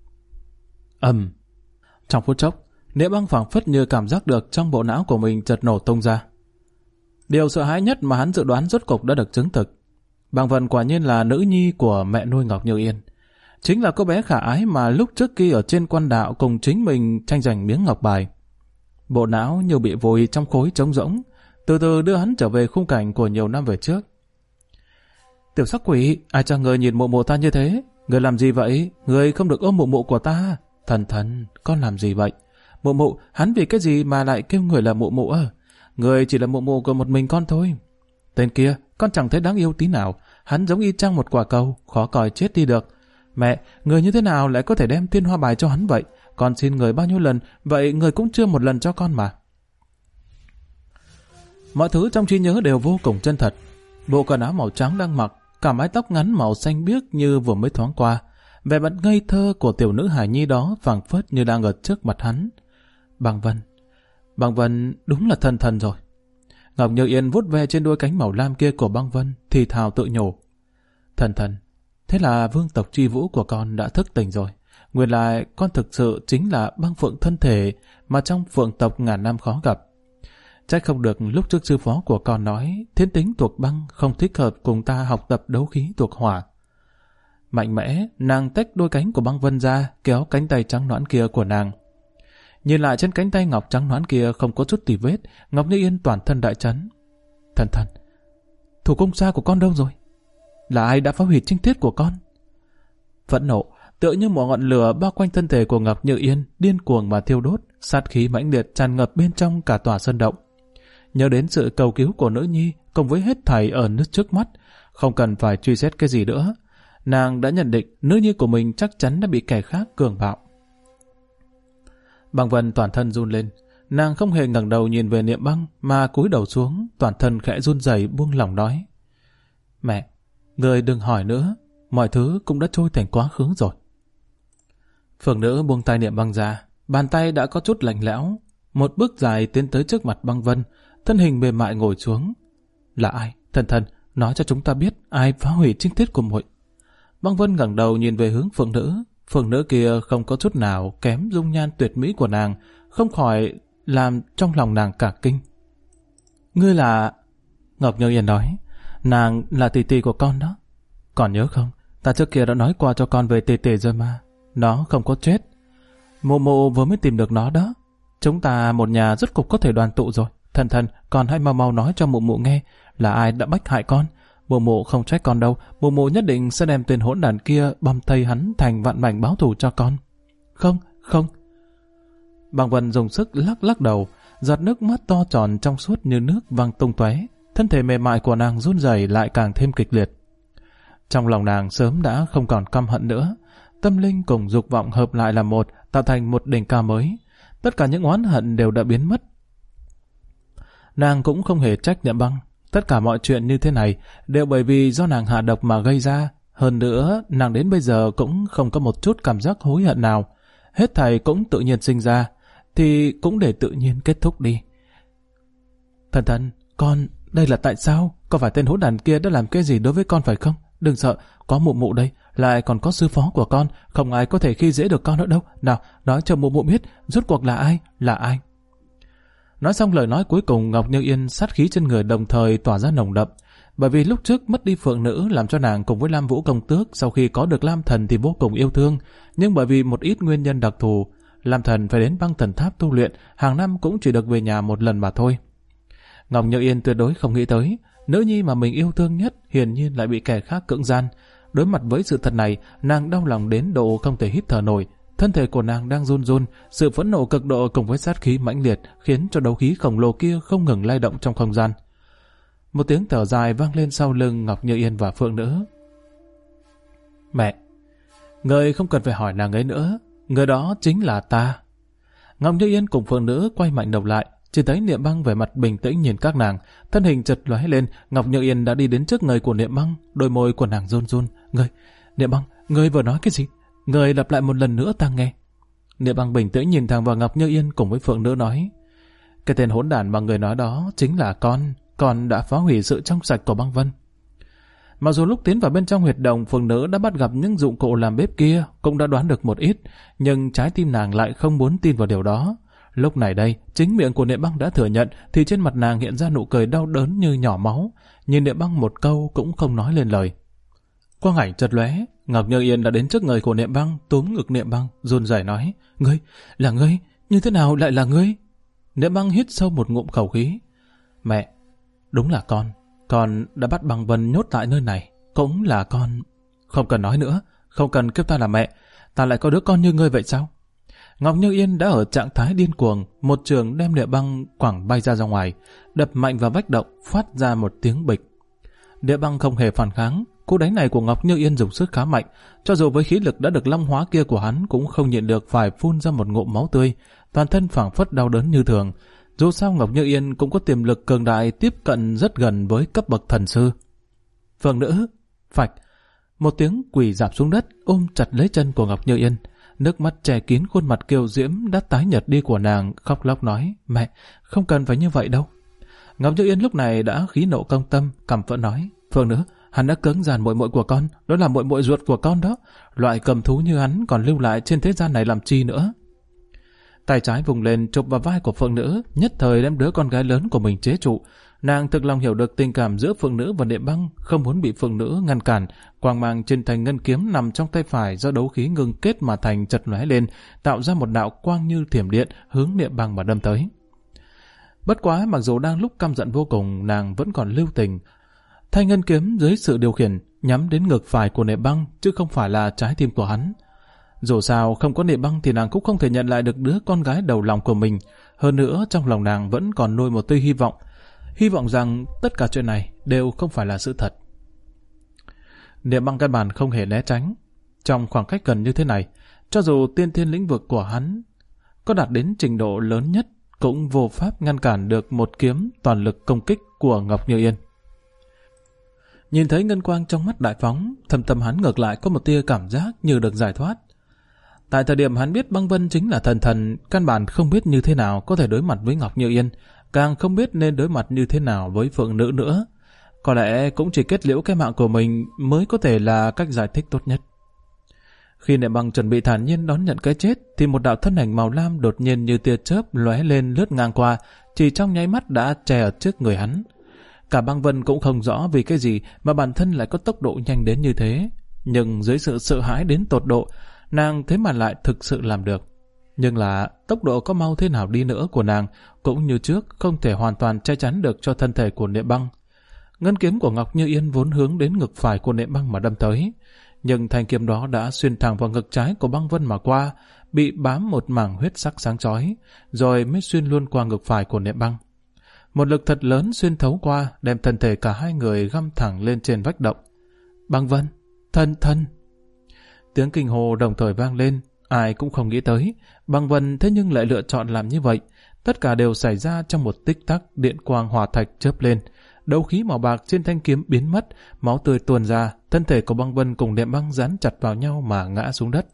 Trong phút chốc, Niệm Băng phảng phất như cảm giác được trong bộ não của mình chợt nổ tung ra. Điều sợ hãi nhất mà hắn dự đoán rốt cục đã được chứng thực. Băng Vân quả nhiên là nữ nhi của mẹ nuôi Ngọc Như Yên, chính là cô bé khả ái mà lúc trước kia ở trên quan đạo cùng chính mình tranh giành miếng ngọc bài. Bộ não như bị vùi trong khối trống rỗng, từ từ đưa hắn trở về khung cảnh của nhiều năm về trước. Tiểu sắc quỷ, ai cho người nhìn mụ mụ ta như thế? Người làm gì vậy? Người không được ôm mụ mụ của ta. Thần, con làm gì vậy? Mụ mụ, hắn vì cái gì mà lại kêu người là mụ mụ à? Người chỉ là mụ mụ của một mình con thôi. Tên kia, con chẳng thấy đáng yêu tí nào. Hắn giống y chang một quả cầu, khó còi chết đi được. Mẹ, người như thế nào lại có thể đem tiên hoa bài cho hắn vậy? Con xin người bao nhiêu lần, vậy người cũng chưa một lần cho con mà. Mọi thứ trong trí nhớ đều vô cùng chân thật. Bộ quần áo màu trắng đang mặc, cả mái tóc ngắn màu xanh biếc như vừa mới thoáng qua. Vẻ mặt ngây thơ của tiểu nữ hài nhi đó phảng phất như đang ở trước mặt hắn. Băng Vân đúng là thần rồi. Ngọc Như Yên vuốt ve trên đuôi cánh màu lam kia của Băng Vân, thì thào tự nhủ. Thần, thế là vương tộc Chi Vũ của con đã thức tỉnh rồi. Nguyên lại con thực sự chính là băng phượng thân thể mà trong phượng tộc ngàn năm khó gặp. Trách không được lúc trước sư phó của con nói thiên tính thuộc băng không thích hợp cùng ta học tập đấu khí thuộc hỏa. Mạnh mẽ, nàng tách đôi cánh của Băng Vân ra, kéo cánh tay trắng nõn kia của nàng. Nhìn lại trên cánh tay ngọc trắng nõn kia không có chút tì vết, Ngọc Như Yên toàn thân đại chấn. Thủ công xa của con đâu rồi? Là ai đã phá hủy trinh tiết của con? Phẫn nộ tựa như một ngọn lửa bao quanh thân thể của Ngọc Như Yên, điên cuồng mà thiêu đốt, sát khí mãnh liệt tràn ngập bên trong cả tòa sơn động. Nhớ đến sự cầu cứu của nữ nhi cùng với hết thảy ở nước trước mắt, không cần phải truy xét cái gì nữa, nàng đã nhận định nữ nhi của mình chắc chắn đã bị kẻ khác cường bạo. Băng Vân toàn thân run lên, nàng không hề ngẩng đầu nhìn về Niệm Băng mà cúi đầu xuống, toàn thân khẽ run rẩy buông lỏng nói: Mẹ, người đừng hỏi nữa, mọi thứ cũng đã trôi thành quá khứ rồi. Phượng nữ buông tay Niệm Băng ra, bàn tay đã có chút lạnh lẽo, một bước dài tiến tới trước mặt Băng Vân, thân hình mềm mại ngồi xuống. Là ai? Thần thần, nói cho chúng ta biết ai phá hủy trinh tiết của muội. Băng Vân ngẩng đầu nhìn về hướng Phượng nữ kia không có chút nào kém dung nhan tuyệt mỹ của nàng, không khỏi làm trong lòng nàng cả kinh. Ngươi là... Ngọc Như Yên nói, nàng là tỷ tỷ của con đó. Còn nhớ không, ta trước kia đã nói qua cho con về tỷ tỷ rồi mà. Nó không có chết. Mụ mụ vừa mới tìm được nó đó. Chúng ta một nhà rốt cục có thể đoàn tụ rồi. Thần thần, con hãy mau mau nói cho mụ mụ nghe là ai đã bách hại con. Mụ mụ không trách con đâu, mụ mụ nhất định sẽ đem tên hỗn đản kia băm thây hắn thành vạn mảnh báo thù cho con. Không, không. Băng Vân dùng sức lắc đầu, giọt nước mắt to tròn trong suốt như nước văng tung tóe. Thân thể mềm mại của nàng run rẩy lại càng thêm kịch liệt. Trong lòng nàng sớm đã không còn căm hận nữa, tâm linh cùng dục vọng hợp lại là một, tạo thành một đỉnh cao mới. Tất cả những oán hận đều đã biến mất. Nàng cũng không hề trách Niệm Băng. Tất cả mọi chuyện như thế này đều bởi vì do nàng hạ độc mà gây ra. Hơn nữa, nàng đến bây giờ cũng không có một chút cảm giác hối hận nào. Hết thảy cũng tự nhiên sinh ra, thì cũng để tự nhiên kết thúc đi. Thần thần, con, đây là tại sao? Có phải tên hỗn đản kia đã làm cái gì đối với con phải không? Đừng sợ, có mụ mụ đây, lại còn có sư phó của con, không ai có thể khi dễ được con nữa đâu. Nào, nói cho mụ mụ biết, rốt cuộc là ai, là ai? Nói xong lời nói cuối cùng, Ngọc Như Yên sát khí trên người đồng thời tỏa ra nồng đậm. Bởi vì lúc trước mất đi Phượng nữ làm cho nàng cùng với Lam Vũ công tước sau khi có được Lam Thần thì vô cùng yêu thương. Nhưng bởi vì một ít nguyên nhân đặc thù, Lam Thần phải đến Băng Thần Tháp tu luyện, hàng năm cũng chỉ được về nhà một lần mà thôi. Ngọc Như Yên tuyệt đối không nghĩ tới, nữ nhi mà mình yêu thương nhất hiển nhiên lại bị kẻ khác cưỡng gian. Đối mặt với sự thật này, nàng đau lòng đến độ không thể hít thở nổi. Thân thể của nàng đang run run, sự phẫn nộ cực độ cùng với sát khí mãnh liệt khiến cho đấu khí khổng lồ kia không ngừng lay động trong không gian. Một tiếng thở dài vang lên sau lưng Ngọc Như Yên và Phượng nữ. Mẹ, người không cần phải hỏi nàng ấy nữa, người đó chính là ta. Ngọc Như Yên cùng Phượng nữ quay mạnh đầu lại, chỉ thấy Niệm Băng vẻ mặt bình tĩnh nhìn các nàng, thân hình chợt lóe lên, Ngọc Như Yên đã đi đến trước người của Niệm Băng, đôi môi của nàng run run. Niệm Băng, ngươi vừa nói cái gì? Người lặp lại một lần nữa ta nghe. Niệm Băng bình tĩnh nhìn thẳng vào Ngọc Như Yên cùng với Phượng nữ nói, cái tên hỗn đản mà người nói đó chính là con đã phá hủy sự trong sạch của Băng Vân. Mặc dù lúc tiến vào bên trong huyệt động, Phượng nữ đã bắt gặp những dụng cụ làm bếp kia, cũng đã đoán được một ít, nhưng trái tim nàng lại không muốn tin vào điều đó. Lúc này đây, chính miệng của Niệm Băng đã thừa nhận, thì trên mặt nàng hiện ra nụ cười đau đớn như nhỏ máu, nhìn Niệm Băng một câu cũng không nói lên lời. Quang ảnh chợt lóe, Ngọc Như Yên đã đến trước người của Niệm Băng, túm ngực Niệm Băng, run rẩy nói, ngươi, là ngươi, như thế nào lại là ngươi? Niệm Băng hít sâu một ngụm khẩu khí. Mẹ, đúng là con đã bắt Băng Vân nhốt tại nơi này, cũng là con. Không cần nói nữa, không cần kêu ta là mẹ, ta lại có đứa con như ngươi vậy sao? Ngọc Như Yên đã ở trạng thái điên cuồng, một trường đem Niệm Băng quẳng bay ra ngoài, đập mạnh vào vách động, phát ra một tiếng bịch. Niệm Băng không hề phản kháng, cú đánh này của Ngọc Như Yên dùng sức khá mạnh, cho dù với khí lực đã được long hóa kia của hắn cũng không nhịn được phải phun ra một ngụm máu tươi, toàn thân phảng phất đau đớn như thường. Dù sao Ngọc Như Yên cũng có tiềm lực cường đại, tiếp cận rất gần với cấp bậc thần sư. Phượng nữ, phạch, một tiếng quỳ rạp xuống đất, ôm chặt lấy chân của Ngọc Như Yên. Nước mắt che kín khuôn mặt kiều diễm đã tái nhợt đi của nàng, khóc lóc nói, mẹ, không cần phải như vậy đâu. Ngọc Như Yên lúc này đã khí nộ công tâm, căm phẫn nói, Phượng nữ, hắn đã cưỡng gian muội muội của con, đó là muội muội ruột của con đó. Loại cầm thú như hắn còn lưu lại trên thế gian này làm chi nữa? Tay trái vùng lên chụp vào vai của Phượng nữ, nhất thời đem đứa con gái lớn của mình chế trụ. Nàng thực lòng hiểu được tình cảm giữa Phượng nữ và Niệm Băng, không muốn bị Phượng nữ ngăn cản. Quang mang trên thanh ngân kiếm nằm trong tay phải do đấu khí ngưng kết mà thành chật lóe lên, tạo ra một đạo quang như thiểm điện hướng Niệm Băng mà đâm tới. Bất quá mặc dù đang lúc căm giận vô cùng, nàng vẫn còn lưu tình. Thanh ngân kiếm dưới sự điều khiển nhắm đến ngực phải của Niệm Băng chứ không phải là trái tim của hắn. Dù sao không có Niệm Băng thì nàng cũng không thể nhận lại được đứa con gái đầu lòng của mình. Hơn nữa trong lòng nàng vẫn còn nuôi một tia hy vọng rằng tất cả chuyện này đều không phải là sự thật. Niệm Băng căn bản không hề né tránh. Trong khoảng cách gần như thế này, cho dù tiên thiên lĩnh vực của hắn có đạt đến trình độ lớn nhất, cũng vô pháp ngăn cản được một kiếm toàn lực công kích của Ngọc Như Yên. Nhìn thấy ngân quang trong mắt đại phóng, thâm tâm hắn ngược lại có một tia cảm giác như được giải thoát. Tại thời điểm hắn biết Băng Vân chính là thần, căn bản không biết như thế nào có thể đối mặt với Ngọc Như Yên, càng không biết nên đối mặt như thế nào với phượng nữ nữa. Có lẽ cũng chỉ kết liễu cái mạng của mình mới có thể là cách giải thích tốt nhất. Khi Niệm Băng chuẩn bị thản nhiên đón nhận cái chết, thì một đạo thân ảnh màu lam đột nhiên như tia chớp lóe lên lướt ngang qua, chỉ trong nháy mắt đã che ở trước người hắn. Cả Băng Vân cũng không rõ vì cái gì mà bản thân lại có tốc độ nhanh đến như thế, nhưng dưới sự sợ hãi đến tột độ, nàng thế mà lại thực sự làm được. Nhưng là tốc độ có mau thế nào đi nữa của nàng cũng như trước không thể hoàn toàn che chắn được cho thân thể của Niệm Băng. Ngân kiếm của Ngọc Như Yên vốn hướng đến ngực phải của Niệm Băng mà đâm tới, nhưng thanh kiếm đó đã xuyên thẳng vào ngực trái của Băng Vân mà qua, bị bám một mảng huyết sắc sáng chói, rồi mới xuyên luôn qua ngực phải của Niệm Băng. Một lực thật lớn xuyên thấu qua, đem thân thể cả hai người găm thẳng lên trên vách động. Băng Vân, thân. Tiếng kinh hô đồng thời vang lên, ai cũng không nghĩ tới, Băng Vân thế nhưng lại lựa chọn làm như vậy. Tất cả đều xảy ra trong một tích tắc, điện quang hỏa thạch chớp lên. Đấu khí màu bạc trên thanh kiếm biến mất, máu tươi tuôn ra, thân thể của Băng Vân cùng Niệm Băng dán chặt vào nhau mà ngã xuống đất.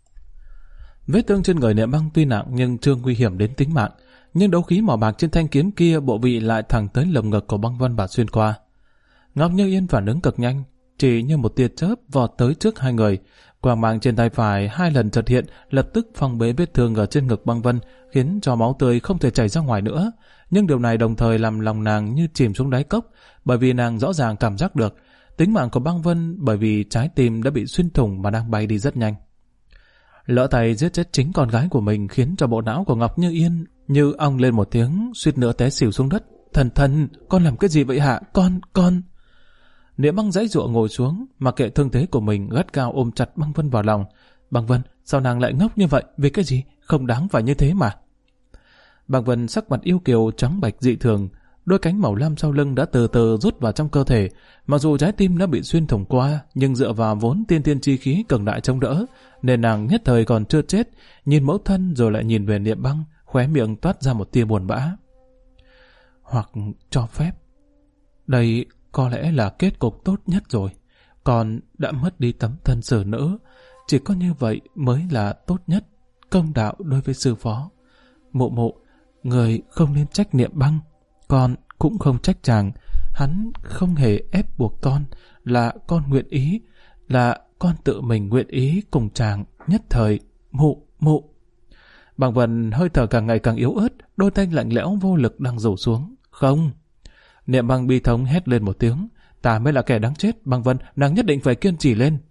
Vết thương trên người Niệm Băng tuy nặng nhưng chưa nguy hiểm đến tính mạng, nhưng đấu khí màu bạc trên thanh kiếm kia bộ vị lại thẳng tới lồng ngực của Băng Vân và xuyên qua. Ngọc Như Yên phản ứng cực nhanh, chỉ như một tia chớp vọt tới trước hai người. Quang mang trên tay phải 2 lần chợt hiện, lập tức phong bế vết thương ở trên ngực Băng Vân, khiến cho máu tươi không thể chảy ra ngoài nữa. Nhưng điều này đồng thời làm lòng nàng như chìm xuống đáy cốc, bởi vì nàng rõ ràng cảm giác được tính mạng của Băng Vân bởi vì trái tim đã bị xuyên thủng mà đang bay đi rất nhanh. Lỡ tay giết chết chính con gái của mình khiến cho bộ não của Ngọc Như Yên như ong lên một tiếng, suýt nữa té xỉu xuống đất. Thần, con làm cái gì vậy hả? Con. Niệm Băng giãy giụa ngồi xuống, mặc kệ thương thế của mình, gắt gao ôm chặt Băng Vân vào lòng. Băng Vân, sao nàng lại ngốc như vậy? Vì cái gì? Không đáng phải như thế mà. Băng Vân sắc mặt yêu kiều trắng bạch dị thường, đôi cánh màu lam sau lưng đã từ từ rút vào trong cơ thể. Mặc dù trái tim đã bị xuyên thủng qua, nhưng dựa vào vốn tiên thiên chi khí cường đại chống đỡ, nên nàng nhất thời còn chưa chết, nhìn mẫu thân rồi lại nhìn về Niệm Băng, khóe miệng toát ra một tia buồn bã. Hoặc cho phép, đây có lẽ là kết cục tốt nhất rồi. Con đã mất đi tấm thân xử nữ, chỉ có như vậy mới là tốt nhất, công đạo đối với sư phó. Mụ, người không nên trách Niệm Băng, con cũng không trách chàng. Hắn không hề ép buộc con, là con nguyện ý, là con tự mình nguyện ý cùng chàng nhất thời. Mụ. Băng Vân hơi thở càng ngày càng yếu ớt, đôi tay lạnh lẽo vô lực đang rủ xuống. Không. Niệm Băng bi thống hét lên một tiếng. Ta mới là kẻ đáng chết, Băng Vân, nàng nhất định phải kiên trì lên.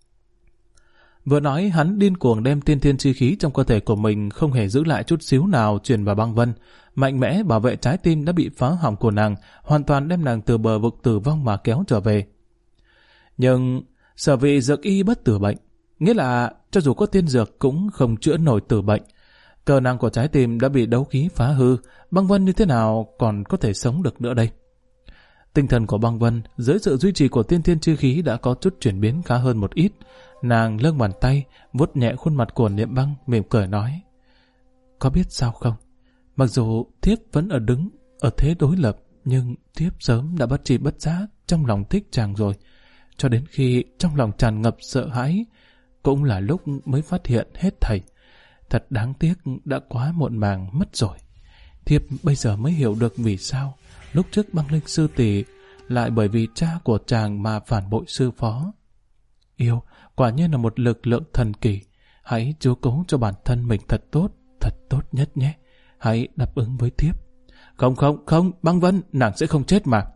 Vừa nói, hắn điên cuồng đem tiên thiên chi khí trong cơ thể của mình không hề giữ lại chút xíu nào truyền vào Băng Vân, mạnh mẽ bảo vệ trái tim đã bị phá hỏng của nàng, hoàn toàn đem nàng từ bờ vực tử vong mà kéo trở về. Nhưng sở vị dược y bất tử bệnh, nghĩa là cho dù có tiên dược cũng không chữa nổi tử bệnh. Cơ năng của trái tim đã bị đấu khí phá hư, Băng Vân như thế nào còn có thể sống được nữa đây? Tinh thần của Băng Vân dưới sự duy trì của tiên thiên chi khí đã có chút chuyển biến khá hơn một ít. Nàng lâng bàn tay, vuốt nhẹ khuôn mặt của Niệm Băng, mỉm cười nói: Có biết sao không? Mặc dù thiếp vẫn đứng ở thế đối lập, nhưng thiếp sớm đã bất tri bất giác trong lòng thích chàng rồi. Cho đến khi trong lòng tràn ngập sợ hãi, cũng là lúc mới phát hiện hết thảy. Thật đáng tiếc đã quá muộn màng mất rồi. Thiếp bây giờ mới hiểu được vì sao lúc trước Băng Linh sư tỷ lại bởi vì cha của chàng mà phản bội sư phó. Yêu quả nhiên là một lực lượng thần kỳ. Hãy chiếu cố cho bản thân mình thật tốt nhất nhé. Hãy đáp ứng với thiếp. Không, Băng Vân, nàng sẽ không chết mà.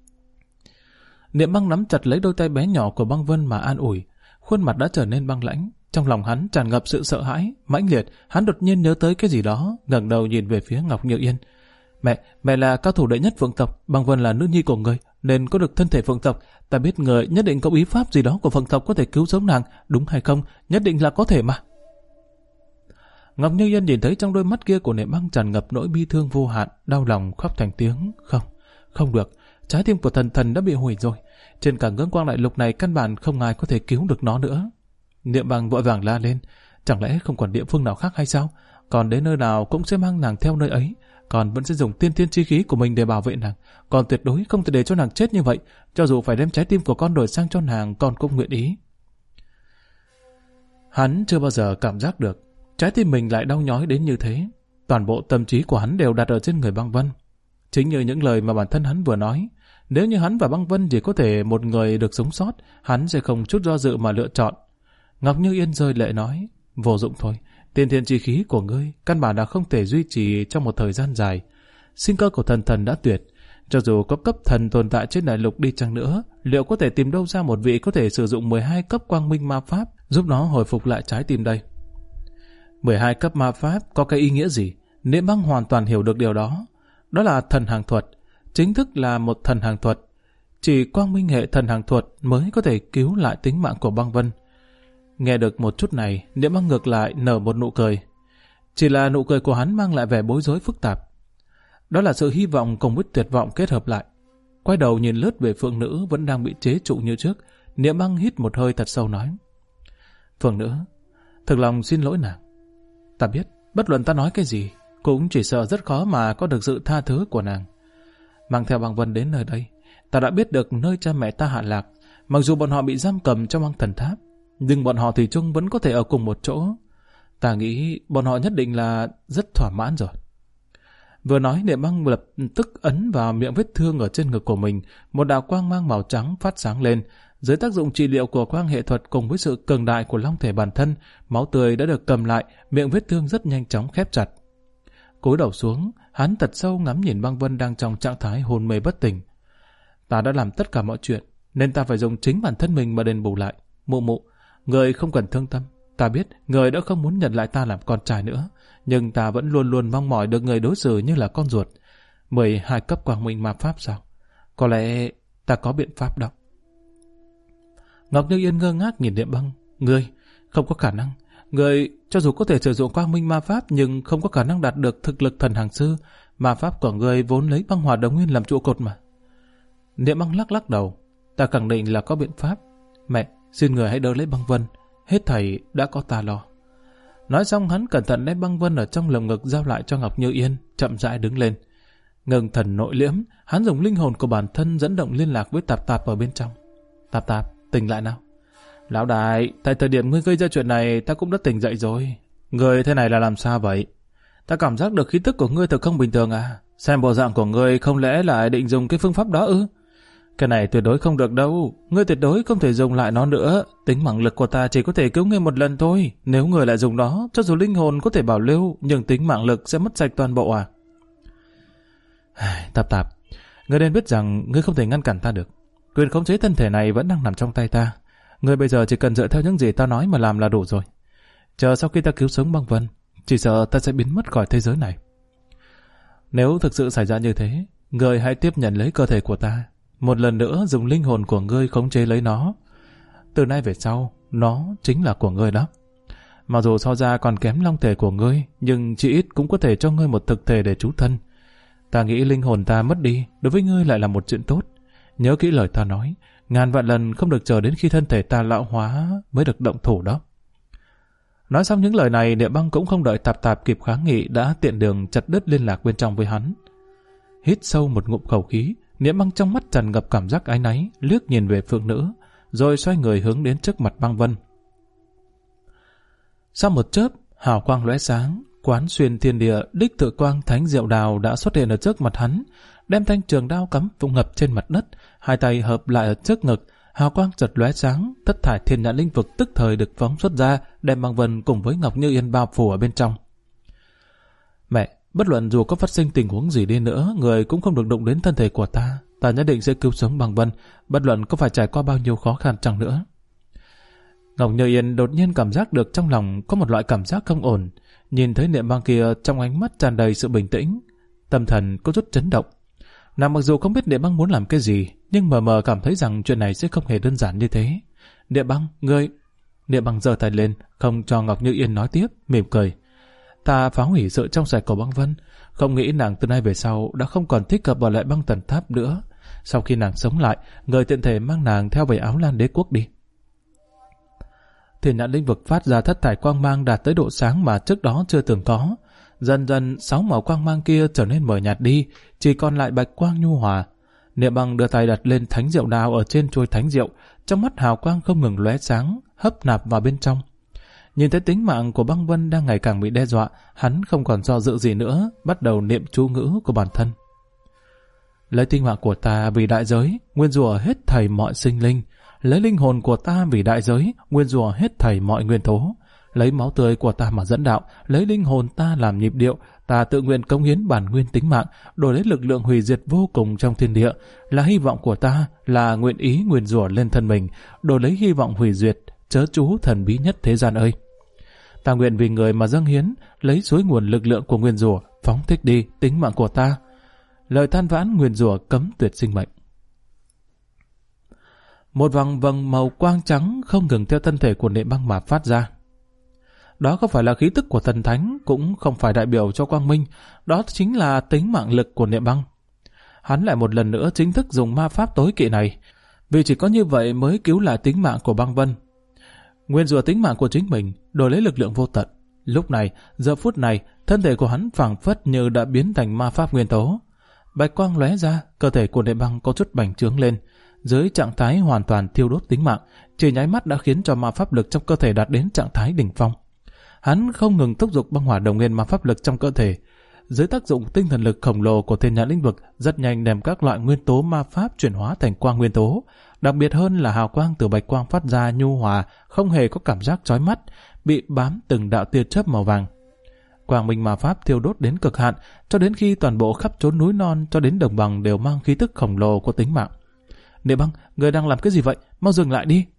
Niệm Băng nắm chặt lấy đôi tay bé nhỏ của Băng Vân mà an ủi. Khuôn mặt đã trở nên băng lãnh. Trong lòng hắn tràn ngập sự sợ hãi, mãnh liệt. Hắn đột nhiên nhớ tới cái gì đó, ngẩng đầu nhìn về phía Ngọc Như Yên. Mẹ là cao thủ đệ nhất Phượng tộc, Băng Vân là nữ nhi của người. nên có được thân thể phượng tộc. Ta biết người nhất định có bí pháp gì đó của phượng tộc có thể cứu sống nàng, đúng hay không? Nhất định là có thể mà. Ngọc Như Yên nhìn thấy trong đôi mắt kia của Niệm Băng tràn ngập nỗi bi thương vô hạn, đau lòng khóc thành tiếng. Không được, trái tim của thần thần đã bị hủy rồi. Trên cả ngưỡng quang đại lục này căn bản không ai có thể cứu được nó nữa. Niệm Băng vội vàng la lên, chẳng lẽ không còn địa phương nào khác hay sao? Còn đến nơi nào cũng sẽ mang nàng theo nơi ấy, còn vẫn sẽ dùng tiên thiên chi khí của mình để bảo vệ nàng, còn tuyệt đối không thể để cho nàng chết như vậy, cho dù phải đem trái tim của con đổi sang cho nàng, con cũng nguyện ý. Hắn chưa bao giờ cảm giác được trái tim mình lại đau nhói đến như thế. Toàn bộ tâm trí của hắn đều đặt ở trên người Băng Vân. Chính như những lời mà bản thân hắn vừa nói, nếu như hắn và Băng Vân chỉ có thể một người được sống sót, hắn sẽ không chút do dự mà lựa chọn. Ngọc Như Yên rơi lệ nói, vô dụng thôi, tiên thiên chi khí của ngươi căn bản là không thể duy trì trong một thời gian dài. Sinh cơ của thần thần đã tuyệt, cho dù có cấp thần tồn tại trên đại lục đi chăng nữa, liệu có thể tìm đâu ra một vị có thể sử dụng 12 cấp quang minh ma pháp giúp nó hồi phục lại trái tim đây? 12 cấp ma pháp có cái ý nghĩa gì? Niệm Băng hoàn toàn hiểu được điều đó. Đó là thần hàng thuật, chính thức là một thần hàng thuật. Chỉ quang minh hệ thần hàng thuật mới có thể cứu lại tính mạng của Băng Vân. Nghe được một chút này, Niệm Băng ngược lại nở một nụ cười. Chỉ là nụ cười của hắn mang lại vẻ bối rối phức tạp. Đó là sự hy vọng cùng với tuyệt vọng kết hợp lại. Quay đầu nhìn lướt về Phượng Nữ vẫn đang bị chế trụ như trước, Niệm Băng hít một hơi thật sâu nói, Phượng Nữ, thực lòng xin lỗi nàng. Ta biết, bất luận ta nói cái gì, cũng chỉ sợ rất khó mà có được sự tha thứ của nàng. Mang theo Băng Vân đến nơi đây, ta đã biết được nơi cha mẹ ta hạ lạc. Mặc dù bọn họ bị giam cầm trong băng thần tháp, nhưng bọn họ thủy chung vẫn có thể ở cùng một chỗ. Ta nghĩ bọn họ nhất định là rất thỏa mãn rồi. Vừa nói, Niệm Băng lập tức ấn vào miệng vết thương ở trên ngực của mình, một đạo quang mang màu trắng phát sáng lên. Dưới tác dụng trị liệu của quang hệ thuật cùng với sự cường đại của long thể bản thân, máu tươi đã được cầm lại, miệng vết thương rất nhanh chóng khép chặt. Cúi đầu xuống, hắn thật sâu ngắm nhìn Băng Vân đang trong trạng thái hôn mê bất tỉnh. Ta đã làm tất cả mọi chuyện, nên ta phải dùng chính bản thân mình mà đền bù lại. Mụ, người không cần thương tâm. Ta biết người đã không muốn nhận lại ta làm con trai nữa, nhưng ta vẫn luôn luôn mong mỏi được người đối xử như là con ruột. 12 cấp quang minh ma pháp sao? Có lẽ ta có biện pháp đó. Ngọc Như Yên ngơ ngác nhìn Niệm Băng. Ngươi không có khả năng. Ngươi cho dù có thể sử dụng quang minh ma pháp nhưng không có khả năng đạt được thực lực thần hàng sư. Ma pháp của ngươi vốn lấy băng hỏa đồng nguyên làm trụ cột mà. Niệm Băng lắc lắc đầu. Ta khẳng định là có biện pháp. Mẹ, xin người hãy đỡ lấy Băng Vân. Hết thảy đã có ta lo. Nói xong hắn cẩn thận đem Băng Vân ở trong lồng ngực giao lại cho Ngọc Như Yên, chậm rãi đứng lên. Ngừng thần nội liễm, hắn dùng linh hồn của bản thân dẫn động liên lạc với Tạp Tạp ở bên trong. Tạp Tạp, tỉnh lại nào. Lão đại, tại thời điểm ngươi gây ra chuyện này ta cũng đã tỉnh dậy rồi. Ngươi thế này là làm sao vậy? Ta cảm giác được khí tức của ngươi thật không bình thường à? Xem bộ dạng của ngươi không lẽ lại định dùng cái phương pháp đó ư? Cái này tuyệt đối không được đâu. Ngươi tuyệt đối không thể dùng lại nó nữa. Tính mạng lực của ta chỉ có thể cứu ngươi một lần thôi. Nếu ngươi lại dùng nó, cho dù linh hồn có thể bảo lưu, nhưng tính mạng lực sẽ mất sạch toàn bộ à? Tạp Tạp, ngươi nên biết rằng ngươi không thể ngăn cản ta được. Quyền khống chế thân thể này vẫn đang nằm trong tay ta. Ngươi bây giờ chỉ cần dựa theo những gì ta nói mà làm là đủ rồi. Chờ sau khi ta cứu sống Băng Vân, chỉ sợ ta sẽ biến mất khỏi thế giới này. Nếu thực sự xảy ra như thế, ngươi hãy tiếp nhận lấy cơ thể của ta. Một lần nữa dùng linh hồn của ngươi khống chế lấy nó. Từ nay về sau, nó chính là của ngươi đó. Mặc dù so ra còn kém long thể của ngươi, nhưng chỉ ít cũng có thể cho ngươi một thực thể để trú thân. Ta nghĩ linh hồn ta mất đi, đối với ngươi lại là một chuyện tốt. Nhớ kỹ lời ta nói, ngàn vạn lần không được chờ đến khi thân thể ta lão hóa mới được động thủ đó. Nói xong những lời này, Niệm Băng cũng không đợi Tạp Tạp kịp kháng nghị đã tiện đường chặt đứt liên lạc bên trong với hắn. Hít sâu một ngụm khẩu khí, Niệm Băng trong mắt tràn ngập cảm giác áy náy, liếc nhìn về Phượng Nữ, rồi xoay người hướng đến trước mặt Băng Vân. Sau một chớp, hào quang lóe sáng, quán xuyên thiên địa, đích tự quang thánh diệu đào đã xuất hiện ở trước mặt hắn, đem thanh trường đao cắm phụng ngập trên mặt đất, hai tay hợp lại ở trước ngực, hào quang chợt lóe sáng, thất thải thiên nhãn linh vực tức thời được phóng xuất ra, đem Băng Vân cùng với Ngọc Như Yên bao phủ ở bên trong. Mẹ, bất luận dù có phát sinh tình huống gì đi nữa, người cũng không được đụng đến thân thể của ta. Ta nhất định sẽ cứu sống Băng Vân, bất luận có phải trải qua bao nhiêu khó khăn chăng nữa. Ngọc Như Yên đột nhiên cảm giác được trong lòng có một loại cảm giác không ổn. Nhìn thấy Niệm Băng kia trong ánh mắt tràn đầy sự bình tĩnh, tâm thần có chút chấn động. Nàng mặc dù không biết Niệm Băng muốn làm cái gì, nhưng mờ mờ cảm thấy rằng chuyện này sẽ không hề đơn giản như thế. Niệm Băng, ngươi... Niệm Băng giơ tay lên, không cho Ngọc Như Yên nói tiếp, mỉm cười. Ta phá hủy sự trong sạch của Băng Vân, không nghĩ nàng từ nay về sau đã không còn thích hợp ở lại Băng Tần Tháp nữa. Sau khi nàng sống lại, người tiện thể mang nàng theo về Áo Lan Đế Quốc đi. Thiên nhãn lĩnh vực phát ra thất thải quang mang đạt tới độ sáng mà trước đó chưa từng có. Dần dần 6 màu quang mang kia trở nên mờ nhạt đi, chỉ còn lại bạch quang nhu hòa. Niệm Băng đưa tay đặt lên thánh diệu đao ở trên chuôi thánh diệu, trong mắt hào quang không ngừng lóe sáng, hấp nạp vào bên trong. Nhìn thấy tính mạng của Băng Vân đang ngày càng bị đe dọa, hắn không còn do dự gì nữa, bắt đầu niệm chú ngữ của bản thân. Lấy tinh mạng của ta vì đại giới, nguyên rủa hết thảy mọi sinh linh. Lấy linh hồn của ta vì đại giới, nguyên rủa hết thảy mọi nguyên tố. Lấy máu tươi của ta mà dẫn đạo, lấy linh hồn ta làm nhịp điệu, ta tự nguyện cống hiến bản nguyên tính mạng, đổi lấy lực lượng hủy diệt vô cùng trong thiên địa. Là hy vọng của ta, là nguyện ý nguyên rủa lên thân mình, đổi lấy hy vọng hủy diệt, chớ chú thần bí nhất thế gian ơi. Ta nguyện vì người mà dâng hiến, lấy suối nguồn lực lượng của nguyên rủa, phóng thích đi tính mạng của ta. Lời than vãn nguyền rủa cấm tuyệt sinh mệnh. Một vầng vầng màu quang trắng không ngừng theo thân thể của Niệm Băng mà phát ra. Đó không phải là khí tức của thần thánh, cũng không phải đại biểu cho quang minh, đó chính là tính mạng lực của Niệm Băng. Hắn lại một lần nữa chính thức dùng ma pháp tối kỵ này, vì chỉ có như vậy mới cứu lại tính mạng của Băng Vân. Nguyên rủa tính mạng của chính mình, đổi lấy lực lượng vô tận. Lúc này, giờ phút này, thân thể của hắn phảng phất như đã biến thành ma pháp nguyên tố. Bạch quang lóe ra, cơ thể của Niệm Băng có chút bành trướng lên. Dưới trạng thái hoàn toàn thiêu đốt tính mạng, chỉ nháy mắt đã khiến cho ma pháp lực trong cơ thể đạt đến trạng thái đỉnh phong. Hắn không ngừng thúc giục băng hỏa đồng nguyên ma pháp lực trong cơ thể. Dưới tác dụng tinh thần lực khổng lồ của thiên nhãn lĩnh vực, rất nhanh đem các loại nguyên tố ma pháp chuyển hóa thành quang nguyên tố. Đặc biệt hơn là hào quang từ bạch quang phát ra nhu hòa, không hề có cảm giác chói mắt, bị bám từng đạo tia chớp màu vàng. Quang minh ma pháp thiêu đốt đến cực hạn, cho đến khi toàn bộ khắp chốn núi non cho đến đồng bằng đều mang khí tức khổng lồ của tính mạng. Niệm Băng, người đang làm cái gì vậy? Mau dừng lại đi.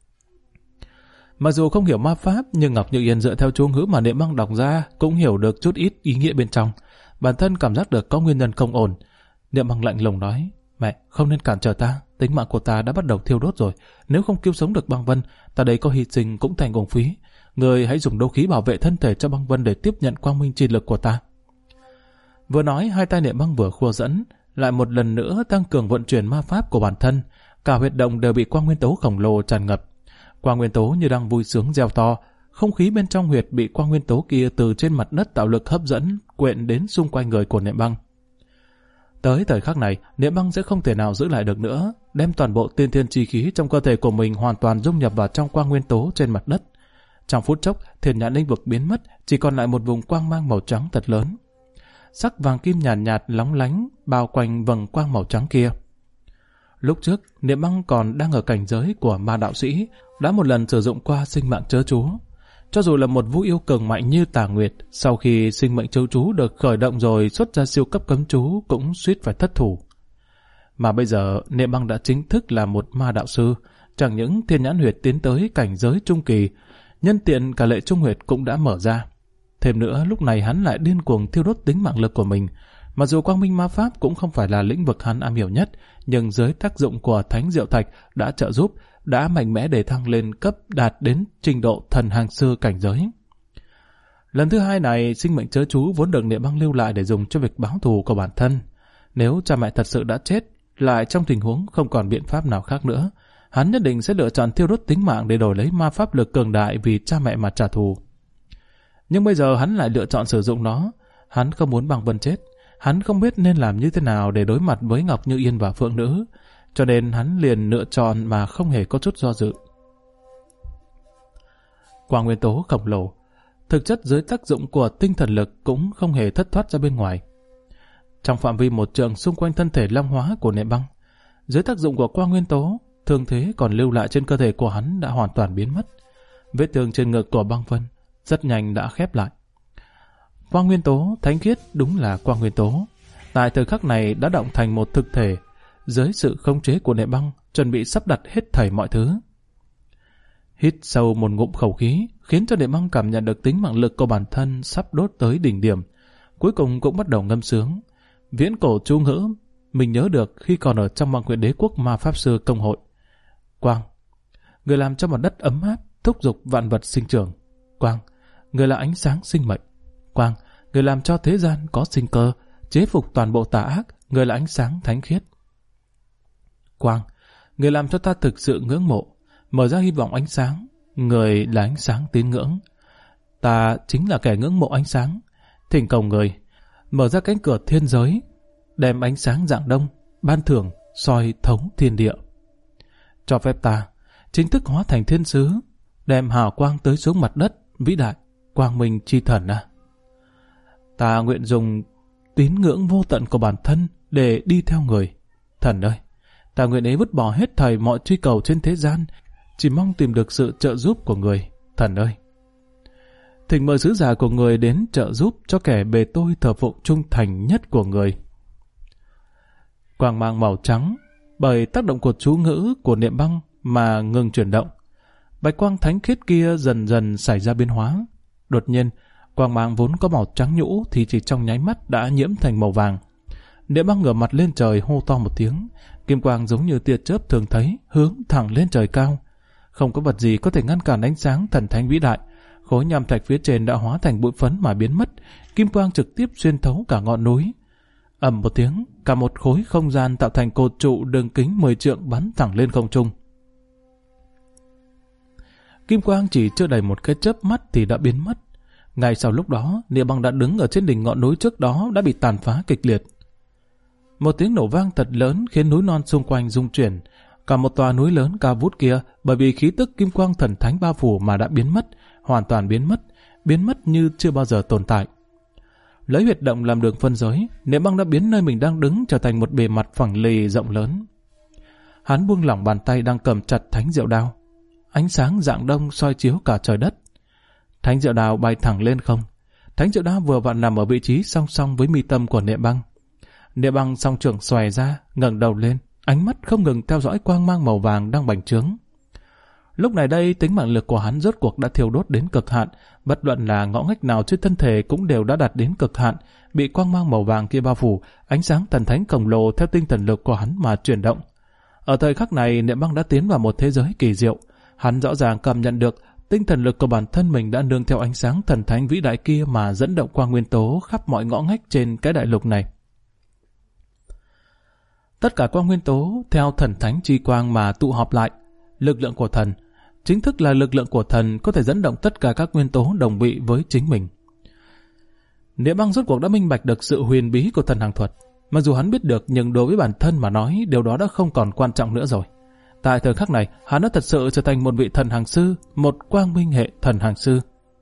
Mặc dù không hiểu ma pháp, nhưng Ngọc Như Yên dựa theo chú ngữ mà Niệm Băng đọc ra cũng hiểu được chút ít ý nghĩa bên trong. Bản thân cảm giác được có nguyên nhân không ổn. Niệm Băng lạnh lùng nói, mẹ, không nên cản trở ta, tính mạng của ta đã bắt đầu thiêu đốt rồi. Nếu không cứu sống được Băng Vân, ta đây có hy sinh cũng thành uổng phí. Người hãy dùng đấu khí bảo vệ thân thể cho Băng Vân để tiếp nhận quang minh chi lực của ta. Vừa nói, hai tay Niệm Băng vừa khua dẫn, lại một lần nữa tăng cường vận chuyển ma pháp của bản thân. Cả huyệt động đều bị quang nguyên tố khổng lồ tràn ngập. Quang nguyên tố như đang vui sướng reo to, không khí bên trong huyệt bị quang nguyên tố kia từ trên mặt đất tạo lực hấp dẫn, quện đến xung quanh người của Niệm Băng. Tới thời khắc này, Niệm Băng sẽ không thể nào giữ lại được nữa, đem toàn bộ tiên thiên chi khí trong cơ thể của mình hoàn toàn dung nhập vào trong quang nguyên tố trên mặt đất. Trong phút chốc, thiên nhãn lĩnh vực biến mất, chỉ còn lại một vùng quang mang màu trắng thật lớn. Sắc vàng kim nhàn nhạt lóng lánh bao quanh vầng quang màu trắng kia. Lúc trước, Niệm Băng còn đang ở cảnh giới của ma đạo sĩ, đã một lần sử dụng qua sinh mạng chớ chú. Cho dù là một vũ yêu cường mạnh như Tà Nguyệt, sau khi sinh mệnh chớ chú được khởi động rồi xuất ra siêu cấp cấm chú cũng suýt phải thất thủ. Mà bây giờ, Niệm Băng đã chính thức là một ma đạo sư, chẳng những thiên nhãn huyệt tiến tới cảnh giới trung kỳ, nhân tiện cả lệ trung huyệt cũng đã mở ra. Thêm nữa, lúc này hắn lại điên cuồng thiêu đốt tính mạng lực của mình. Mặc dù quang minh ma pháp cũng không phải là lĩnh vực hắn am hiểu nhất, nhưng dưới tác dụng của Thánh Diệu Thạch đã trợ giúp, đã mạnh mẽ để thăng lên cấp đạt đến trình độ thần hàng sư cảnh giới. Lần thứ hai này, sinh mệnh chớ chú vốn được Niệm Băng lưu lại để dùng cho việc báo thù của bản thân. Nếu cha mẹ thật sự đã chết, lại trong tình huống không còn biện pháp nào khác nữa, hắn nhất định sẽ lựa chọn thiêu đốt tính mạng để đổi lấy ma pháp lực cường đại vì cha mẹ mà trả thù. Nhưng bây giờ hắn lại lựa chọn sử dụng nó. Hắn không muốn Băng Vân chết. Hắn không biết nên làm như thế nào để đối mặt với Ngọc Như Yên và Phượng Nữ, cho nên hắn liền lựa chọn mà không hề có chút do dự. Quang nguyên tố khổng lồ, thực chất dưới tác dụng của tinh thần lực cũng không hề thất thoát ra bên ngoài. Trong phạm vi một trượng xung quanh thân thể long hóa của Niệm Băng, dưới tác dụng của quang nguyên tố, thương thế còn lưu lại trên cơ thể của hắn đã hoàn toàn biến mất. Vết thương trên ngực của Băng Vân rất nhanh đã khép lại. Quang nguyên tố thánh khiết đúng là quang nguyên tố, tại thời khắc này đã động thành một thực thể, dưới sự khống chế của Niệm Băng, chuẩn bị sắp đặt hết thảy mọi thứ. Hít sâu một ngụm khẩu khí, khiến cho Niệm Băng cảm nhận được tính mạng lực của bản thân sắp đốt tới đỉnh điểm, cuối cùng cũng bắt đầu ngâm sướng. Viễn cổ chú ngữ mình nhớ được khi còn ở trong Băng Nguyệt Đế Quốc Ma Pháp Sư Công hội. Quang, người làm cho mặt đất ấm áp, thúc giục vạn vật sinh trưởng. Quang, người là ánh sáng sinh mệnh. Quang, người làm cho thế gian có sinh cơ, chế phục toàn bộ tà ác, người là ánh sáng thánh khiết. Quang, người làm cho ta thực sự ngưỡng mộ, mở ra hy vọng ánh sáng, người là ánh sáng tín ngưỡng. Ta chính là kẻ ngưỡng mộ ánh sáng, thỉnh cầu người, mở ra cánh cửa thiên giới, đem ánh sáng rạng đông, ban thưởng, soi thấu thiên địa. Cho phép ta chính thức hóa thành thiên sứ, đem hào quang tới xuống mặt đất, vĩ đại, quang minh chi thần à. Ta nguyện dùng tín ngưỡng vô tận của bản thân để đi theo người. Thần ơi, ta nguyện ấy vứt bỏ hết thảy mọi truy cầu trên thế gian, chỉ mong tìm được sự trợ giúp của người. Thần ơi, thỉnh mời sứ giả của người đến trợ giúp cho kẻ bề tôi thờ phụng trung thành nhất của người. Quang mang màu trắng, bởi tác động của chú ngữ của niệm băng mà ngừng chuyển động. Bạch quang thánh khiết kia dần dần xảy ra biến hóa. Đột nhiên, quang mang vốn có màu trắng nhũ thì chỉ trong nháy mắt đã nhiễm thành màu vàng. Niệm băng ngửa mặt lên trời hô to một tiếng, kim quang giống như tia chớp thường thấy, hướng thẳng lên trời cao. Không có vật gì có thể ngăn cản ánh sáng thần thánh vĩ đại. Khối nham thạch phía trên đã hóa thành bụi phấn mà biến mất, kim quang trực tiếp xuyên thấu cả ngọn núi. Ầm một tiếng, cả một khối không gian tạo thành cột trụ đường kính 10 trượng bắn thẳng lên không trung. Kim quang chỉ chưa đầy một cái chớp mắt thì đã biến mất. Ngay sau lúc đó, Niệm băng đã đứng ở trên đỉnh ngọn núi trước đó đã bị tàn phá kịch liệt. Một tiếng nổ vang thật lớn khiến núi non xung quanh rung chuyển. Cả một tòa núi lớn cao vút kia bởi vì khí tức kim quang thần thánh bao phủ mà đã biến mất, hoàn toàn biến mất như chưa bao giờ tồn tại. Lấy huyệt động làm đường phân giới, Niệm băng đã biến nơi mình đang đứng trở thành một bề mặt phẳng lì rộng lớn. Hắn buông lỏng bàn tay đang cầm chặt thánh diệu đao. Ánh sáng rạng đông soi chiếu cả trời đất. Thánh diệu đao bay thẳng lên không. Thánh diệu đao vừa vặn nằm ở vị trí song song với mi tâm của Niệm băng. Niệm băng song trưởng xòe ra, ngẩng đầu lên, ánh mắt không ngừng theo dõi quang mang màu vàng đang bành trướng. Lúc này đây, tính mạng lực của hắn rốt cuộc đã thiêu đốt đến cực hạn, bất luận là ngõ ngách nào trên thân thể cũng đều đã đạt đến cực hạn, bị quang mang màu vàng kia bao phủ, ánh sáng thần thánh khổng lồ theo tinh thần lực của hắn mà chuyển động. Ở thời khắc này, Niệm băng đã tiến vào một thế giới kỳ diệu. Hắn rõ ràng cảm nhận được tinh thần lực của bản thân mình đã nương theo ánh sáng thần thánh vĩ đại kia mà dẫn động quang nguyên tố khắp mọi ngõ ngách trên cái đại lục này. Tất cả quang nguyên tố theo thần thánh chi quang mà tụ họp lại. Lực lượng của thần, chính thức là lực lượng của thần có thể dẫn động tất cả các nguyên tố đồng vị với chính mình. Niệm băng rốt cuộc đã minh bạch được sự huyền bí của thần hàng thuật. Mặc dù hắn biết được nhưng đối với bản thân mà nói điều đó đã không còn quan trọng nữa rồi. Tại thời khắc này, hắn đã thật sự trở thành một vị thần hàng sư, một quang minh hệ thần hàng sư.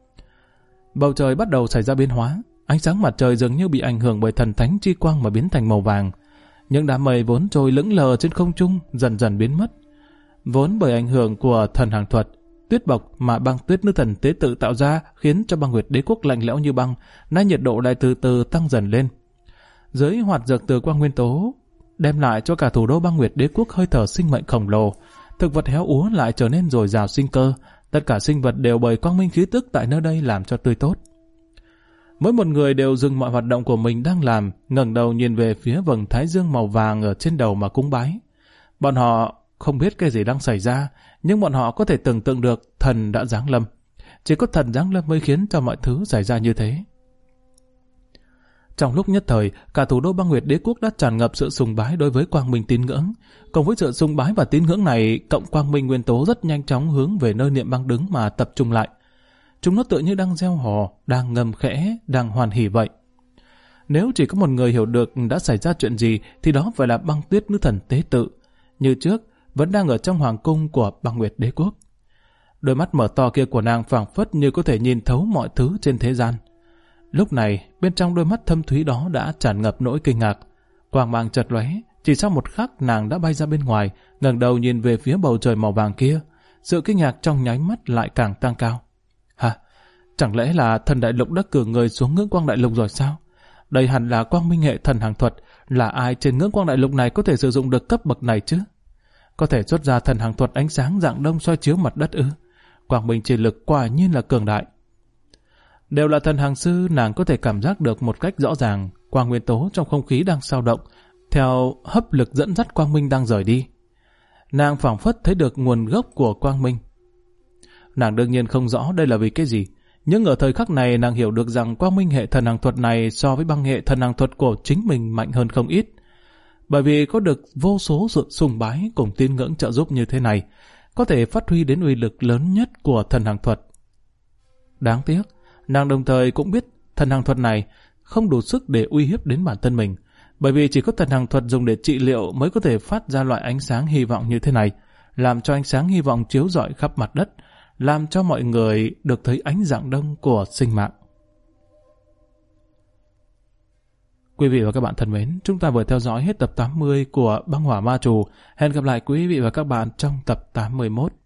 Bầu trời bắt đầu xảy ra biến hóa, ánh sáng mặt trời dường như bị ảnh hưởng bởi thần thánh chi quang mà biến thành màu vàng. Những đám mây vốn trôi lững lờ trên không trung dần dần biến mất. Vốn bởi ảnh hưởng của thần hàng thuật, tuyết bộc mà băng tuyết nữ thần tế tự tạo ra khiến cho Băng Nguyệt Đế Quốc lạnh lẽo như băng, nay nhiệt độ lại từ từ tăng dần lên. Dưới hoạt dược từ quang nguyên tố đem lại cho cả thủ đô Băng Nguyệt Đế Quốc hơi thở sinh mệnh khổng lồ, thực vật héo úa lại trở nên dồi dào sinh cơ, tất cả sinh vật đều bởi quang minh khí tức tại nơi đây làm cho tươi tốt. Mỗi một người đều dừng mọi hoạt động của mình đang làm, ngẩng đầu nhìn về phía vầng thái dương màu vàng ở trên đầu mà cúng bái. Bọn họ không biết cái gì đang xảy ra, nhưng bọn họ có thể tưởng tượng được thần đã giáng lâm. Chỉ có thần giáng lâm mới khiến cho mọi thứ xảy ra như thế. Trong lúc nhất thời, cả thủ đô Băng Nguyệt Đế Quốc đã tràn ngập sự sùng bái đối với quang minh tín ngưỡng. Cùng với sự sùng bái và tín ngưỡng này, cộng quang minh nguyên tố rất nhanh chóng hướng về nơi Niệm băng đứng mà tập trung lại. Chúng nó tựa như đang reo hò, đang ngầm khẽ, đang hoan hỉ vậy. Nếu chỉ có một người hiểu được đã xảy ra chuyện gì thì đó phải là Băng Tuyết nữ thần tế tự. Như trước, vẫn đang ở trong hoàng cung của Băng Nguyệt Đế Quốc. Đôi mắt mở to kia của nàng phảng phất như có thể nhìn thấu mọi thứ trên thế gian. Lúc này, bên trong đôi mắt thâm thúy đó đã tràn ngập nỗi kinh ngạc. Quang mang chợt lóe, chỉ sau một khắc nàng đã bay ra bên ngoài, ngẩng đầu nhìn về phía bầu trời màu vàng kia. Sự kinh ngạc trong nháy mắt lại càng tăng cao. Hả? Chẳng lẽ là thần đại lục đã cử người xuống ngưỡng quang đại lục rồi sao? Đây hẳn là quang minh hệ thần hàng thuật. Là ai trên ngưỡng quang đại lục này có thể sử dụng được cấp bậc này chứ? Có thể xuất ra thần hàng thuật ánh sáng rạng đông soi chiếu mặt đất ư? Quang minh chỉ lực quả nhiên là cường đại. Đều là thần hàng sư, nàng có thể cảm giác được một cách rõ ràng quang nguyên tố trong không khí đang dao động, theo hấp lực dẫn dắt quang minh đang rời đi. Nàng phảng phất thấy được nguồn gốc của quang minh. Nàng đương nhiên không rõ đây là vì cái gì, nhưng ở thời khắc này nàng hiểu được rằng quang minh hệ thần hàng thuật này so với băng hệ thần hàng thuật của chính mình mạnh hơn không ít. Bởi vì có được vô số sự sùng bái cùng tín ngưỡng trợ giúp như thế này, có thể phát huy đến uy lực lớn nhất của thần hàng thuật. Đáng tiếc, nàng đồng thời cũng biết thần hàng thuật này không đủ sức để uy hiếp đến bản thân mình, bởi vì chỉ có thần hàng thuật dùng để trị liệu mới có thể phát ra loại ánh sáng hy vọng như thế này, làm cho ánh sáng hy vọng chiếu rọi khắp mặt đất, làm cho mọi người được thấy ánh rạng đông của sinh mạng. Quý vị và các bạn thân mến, chúng ta vừa theo dõi hết tập 80 của Băng Hỏa Ma Trù. Hẹn gặp lại quý vị và các bạn trong tập 81.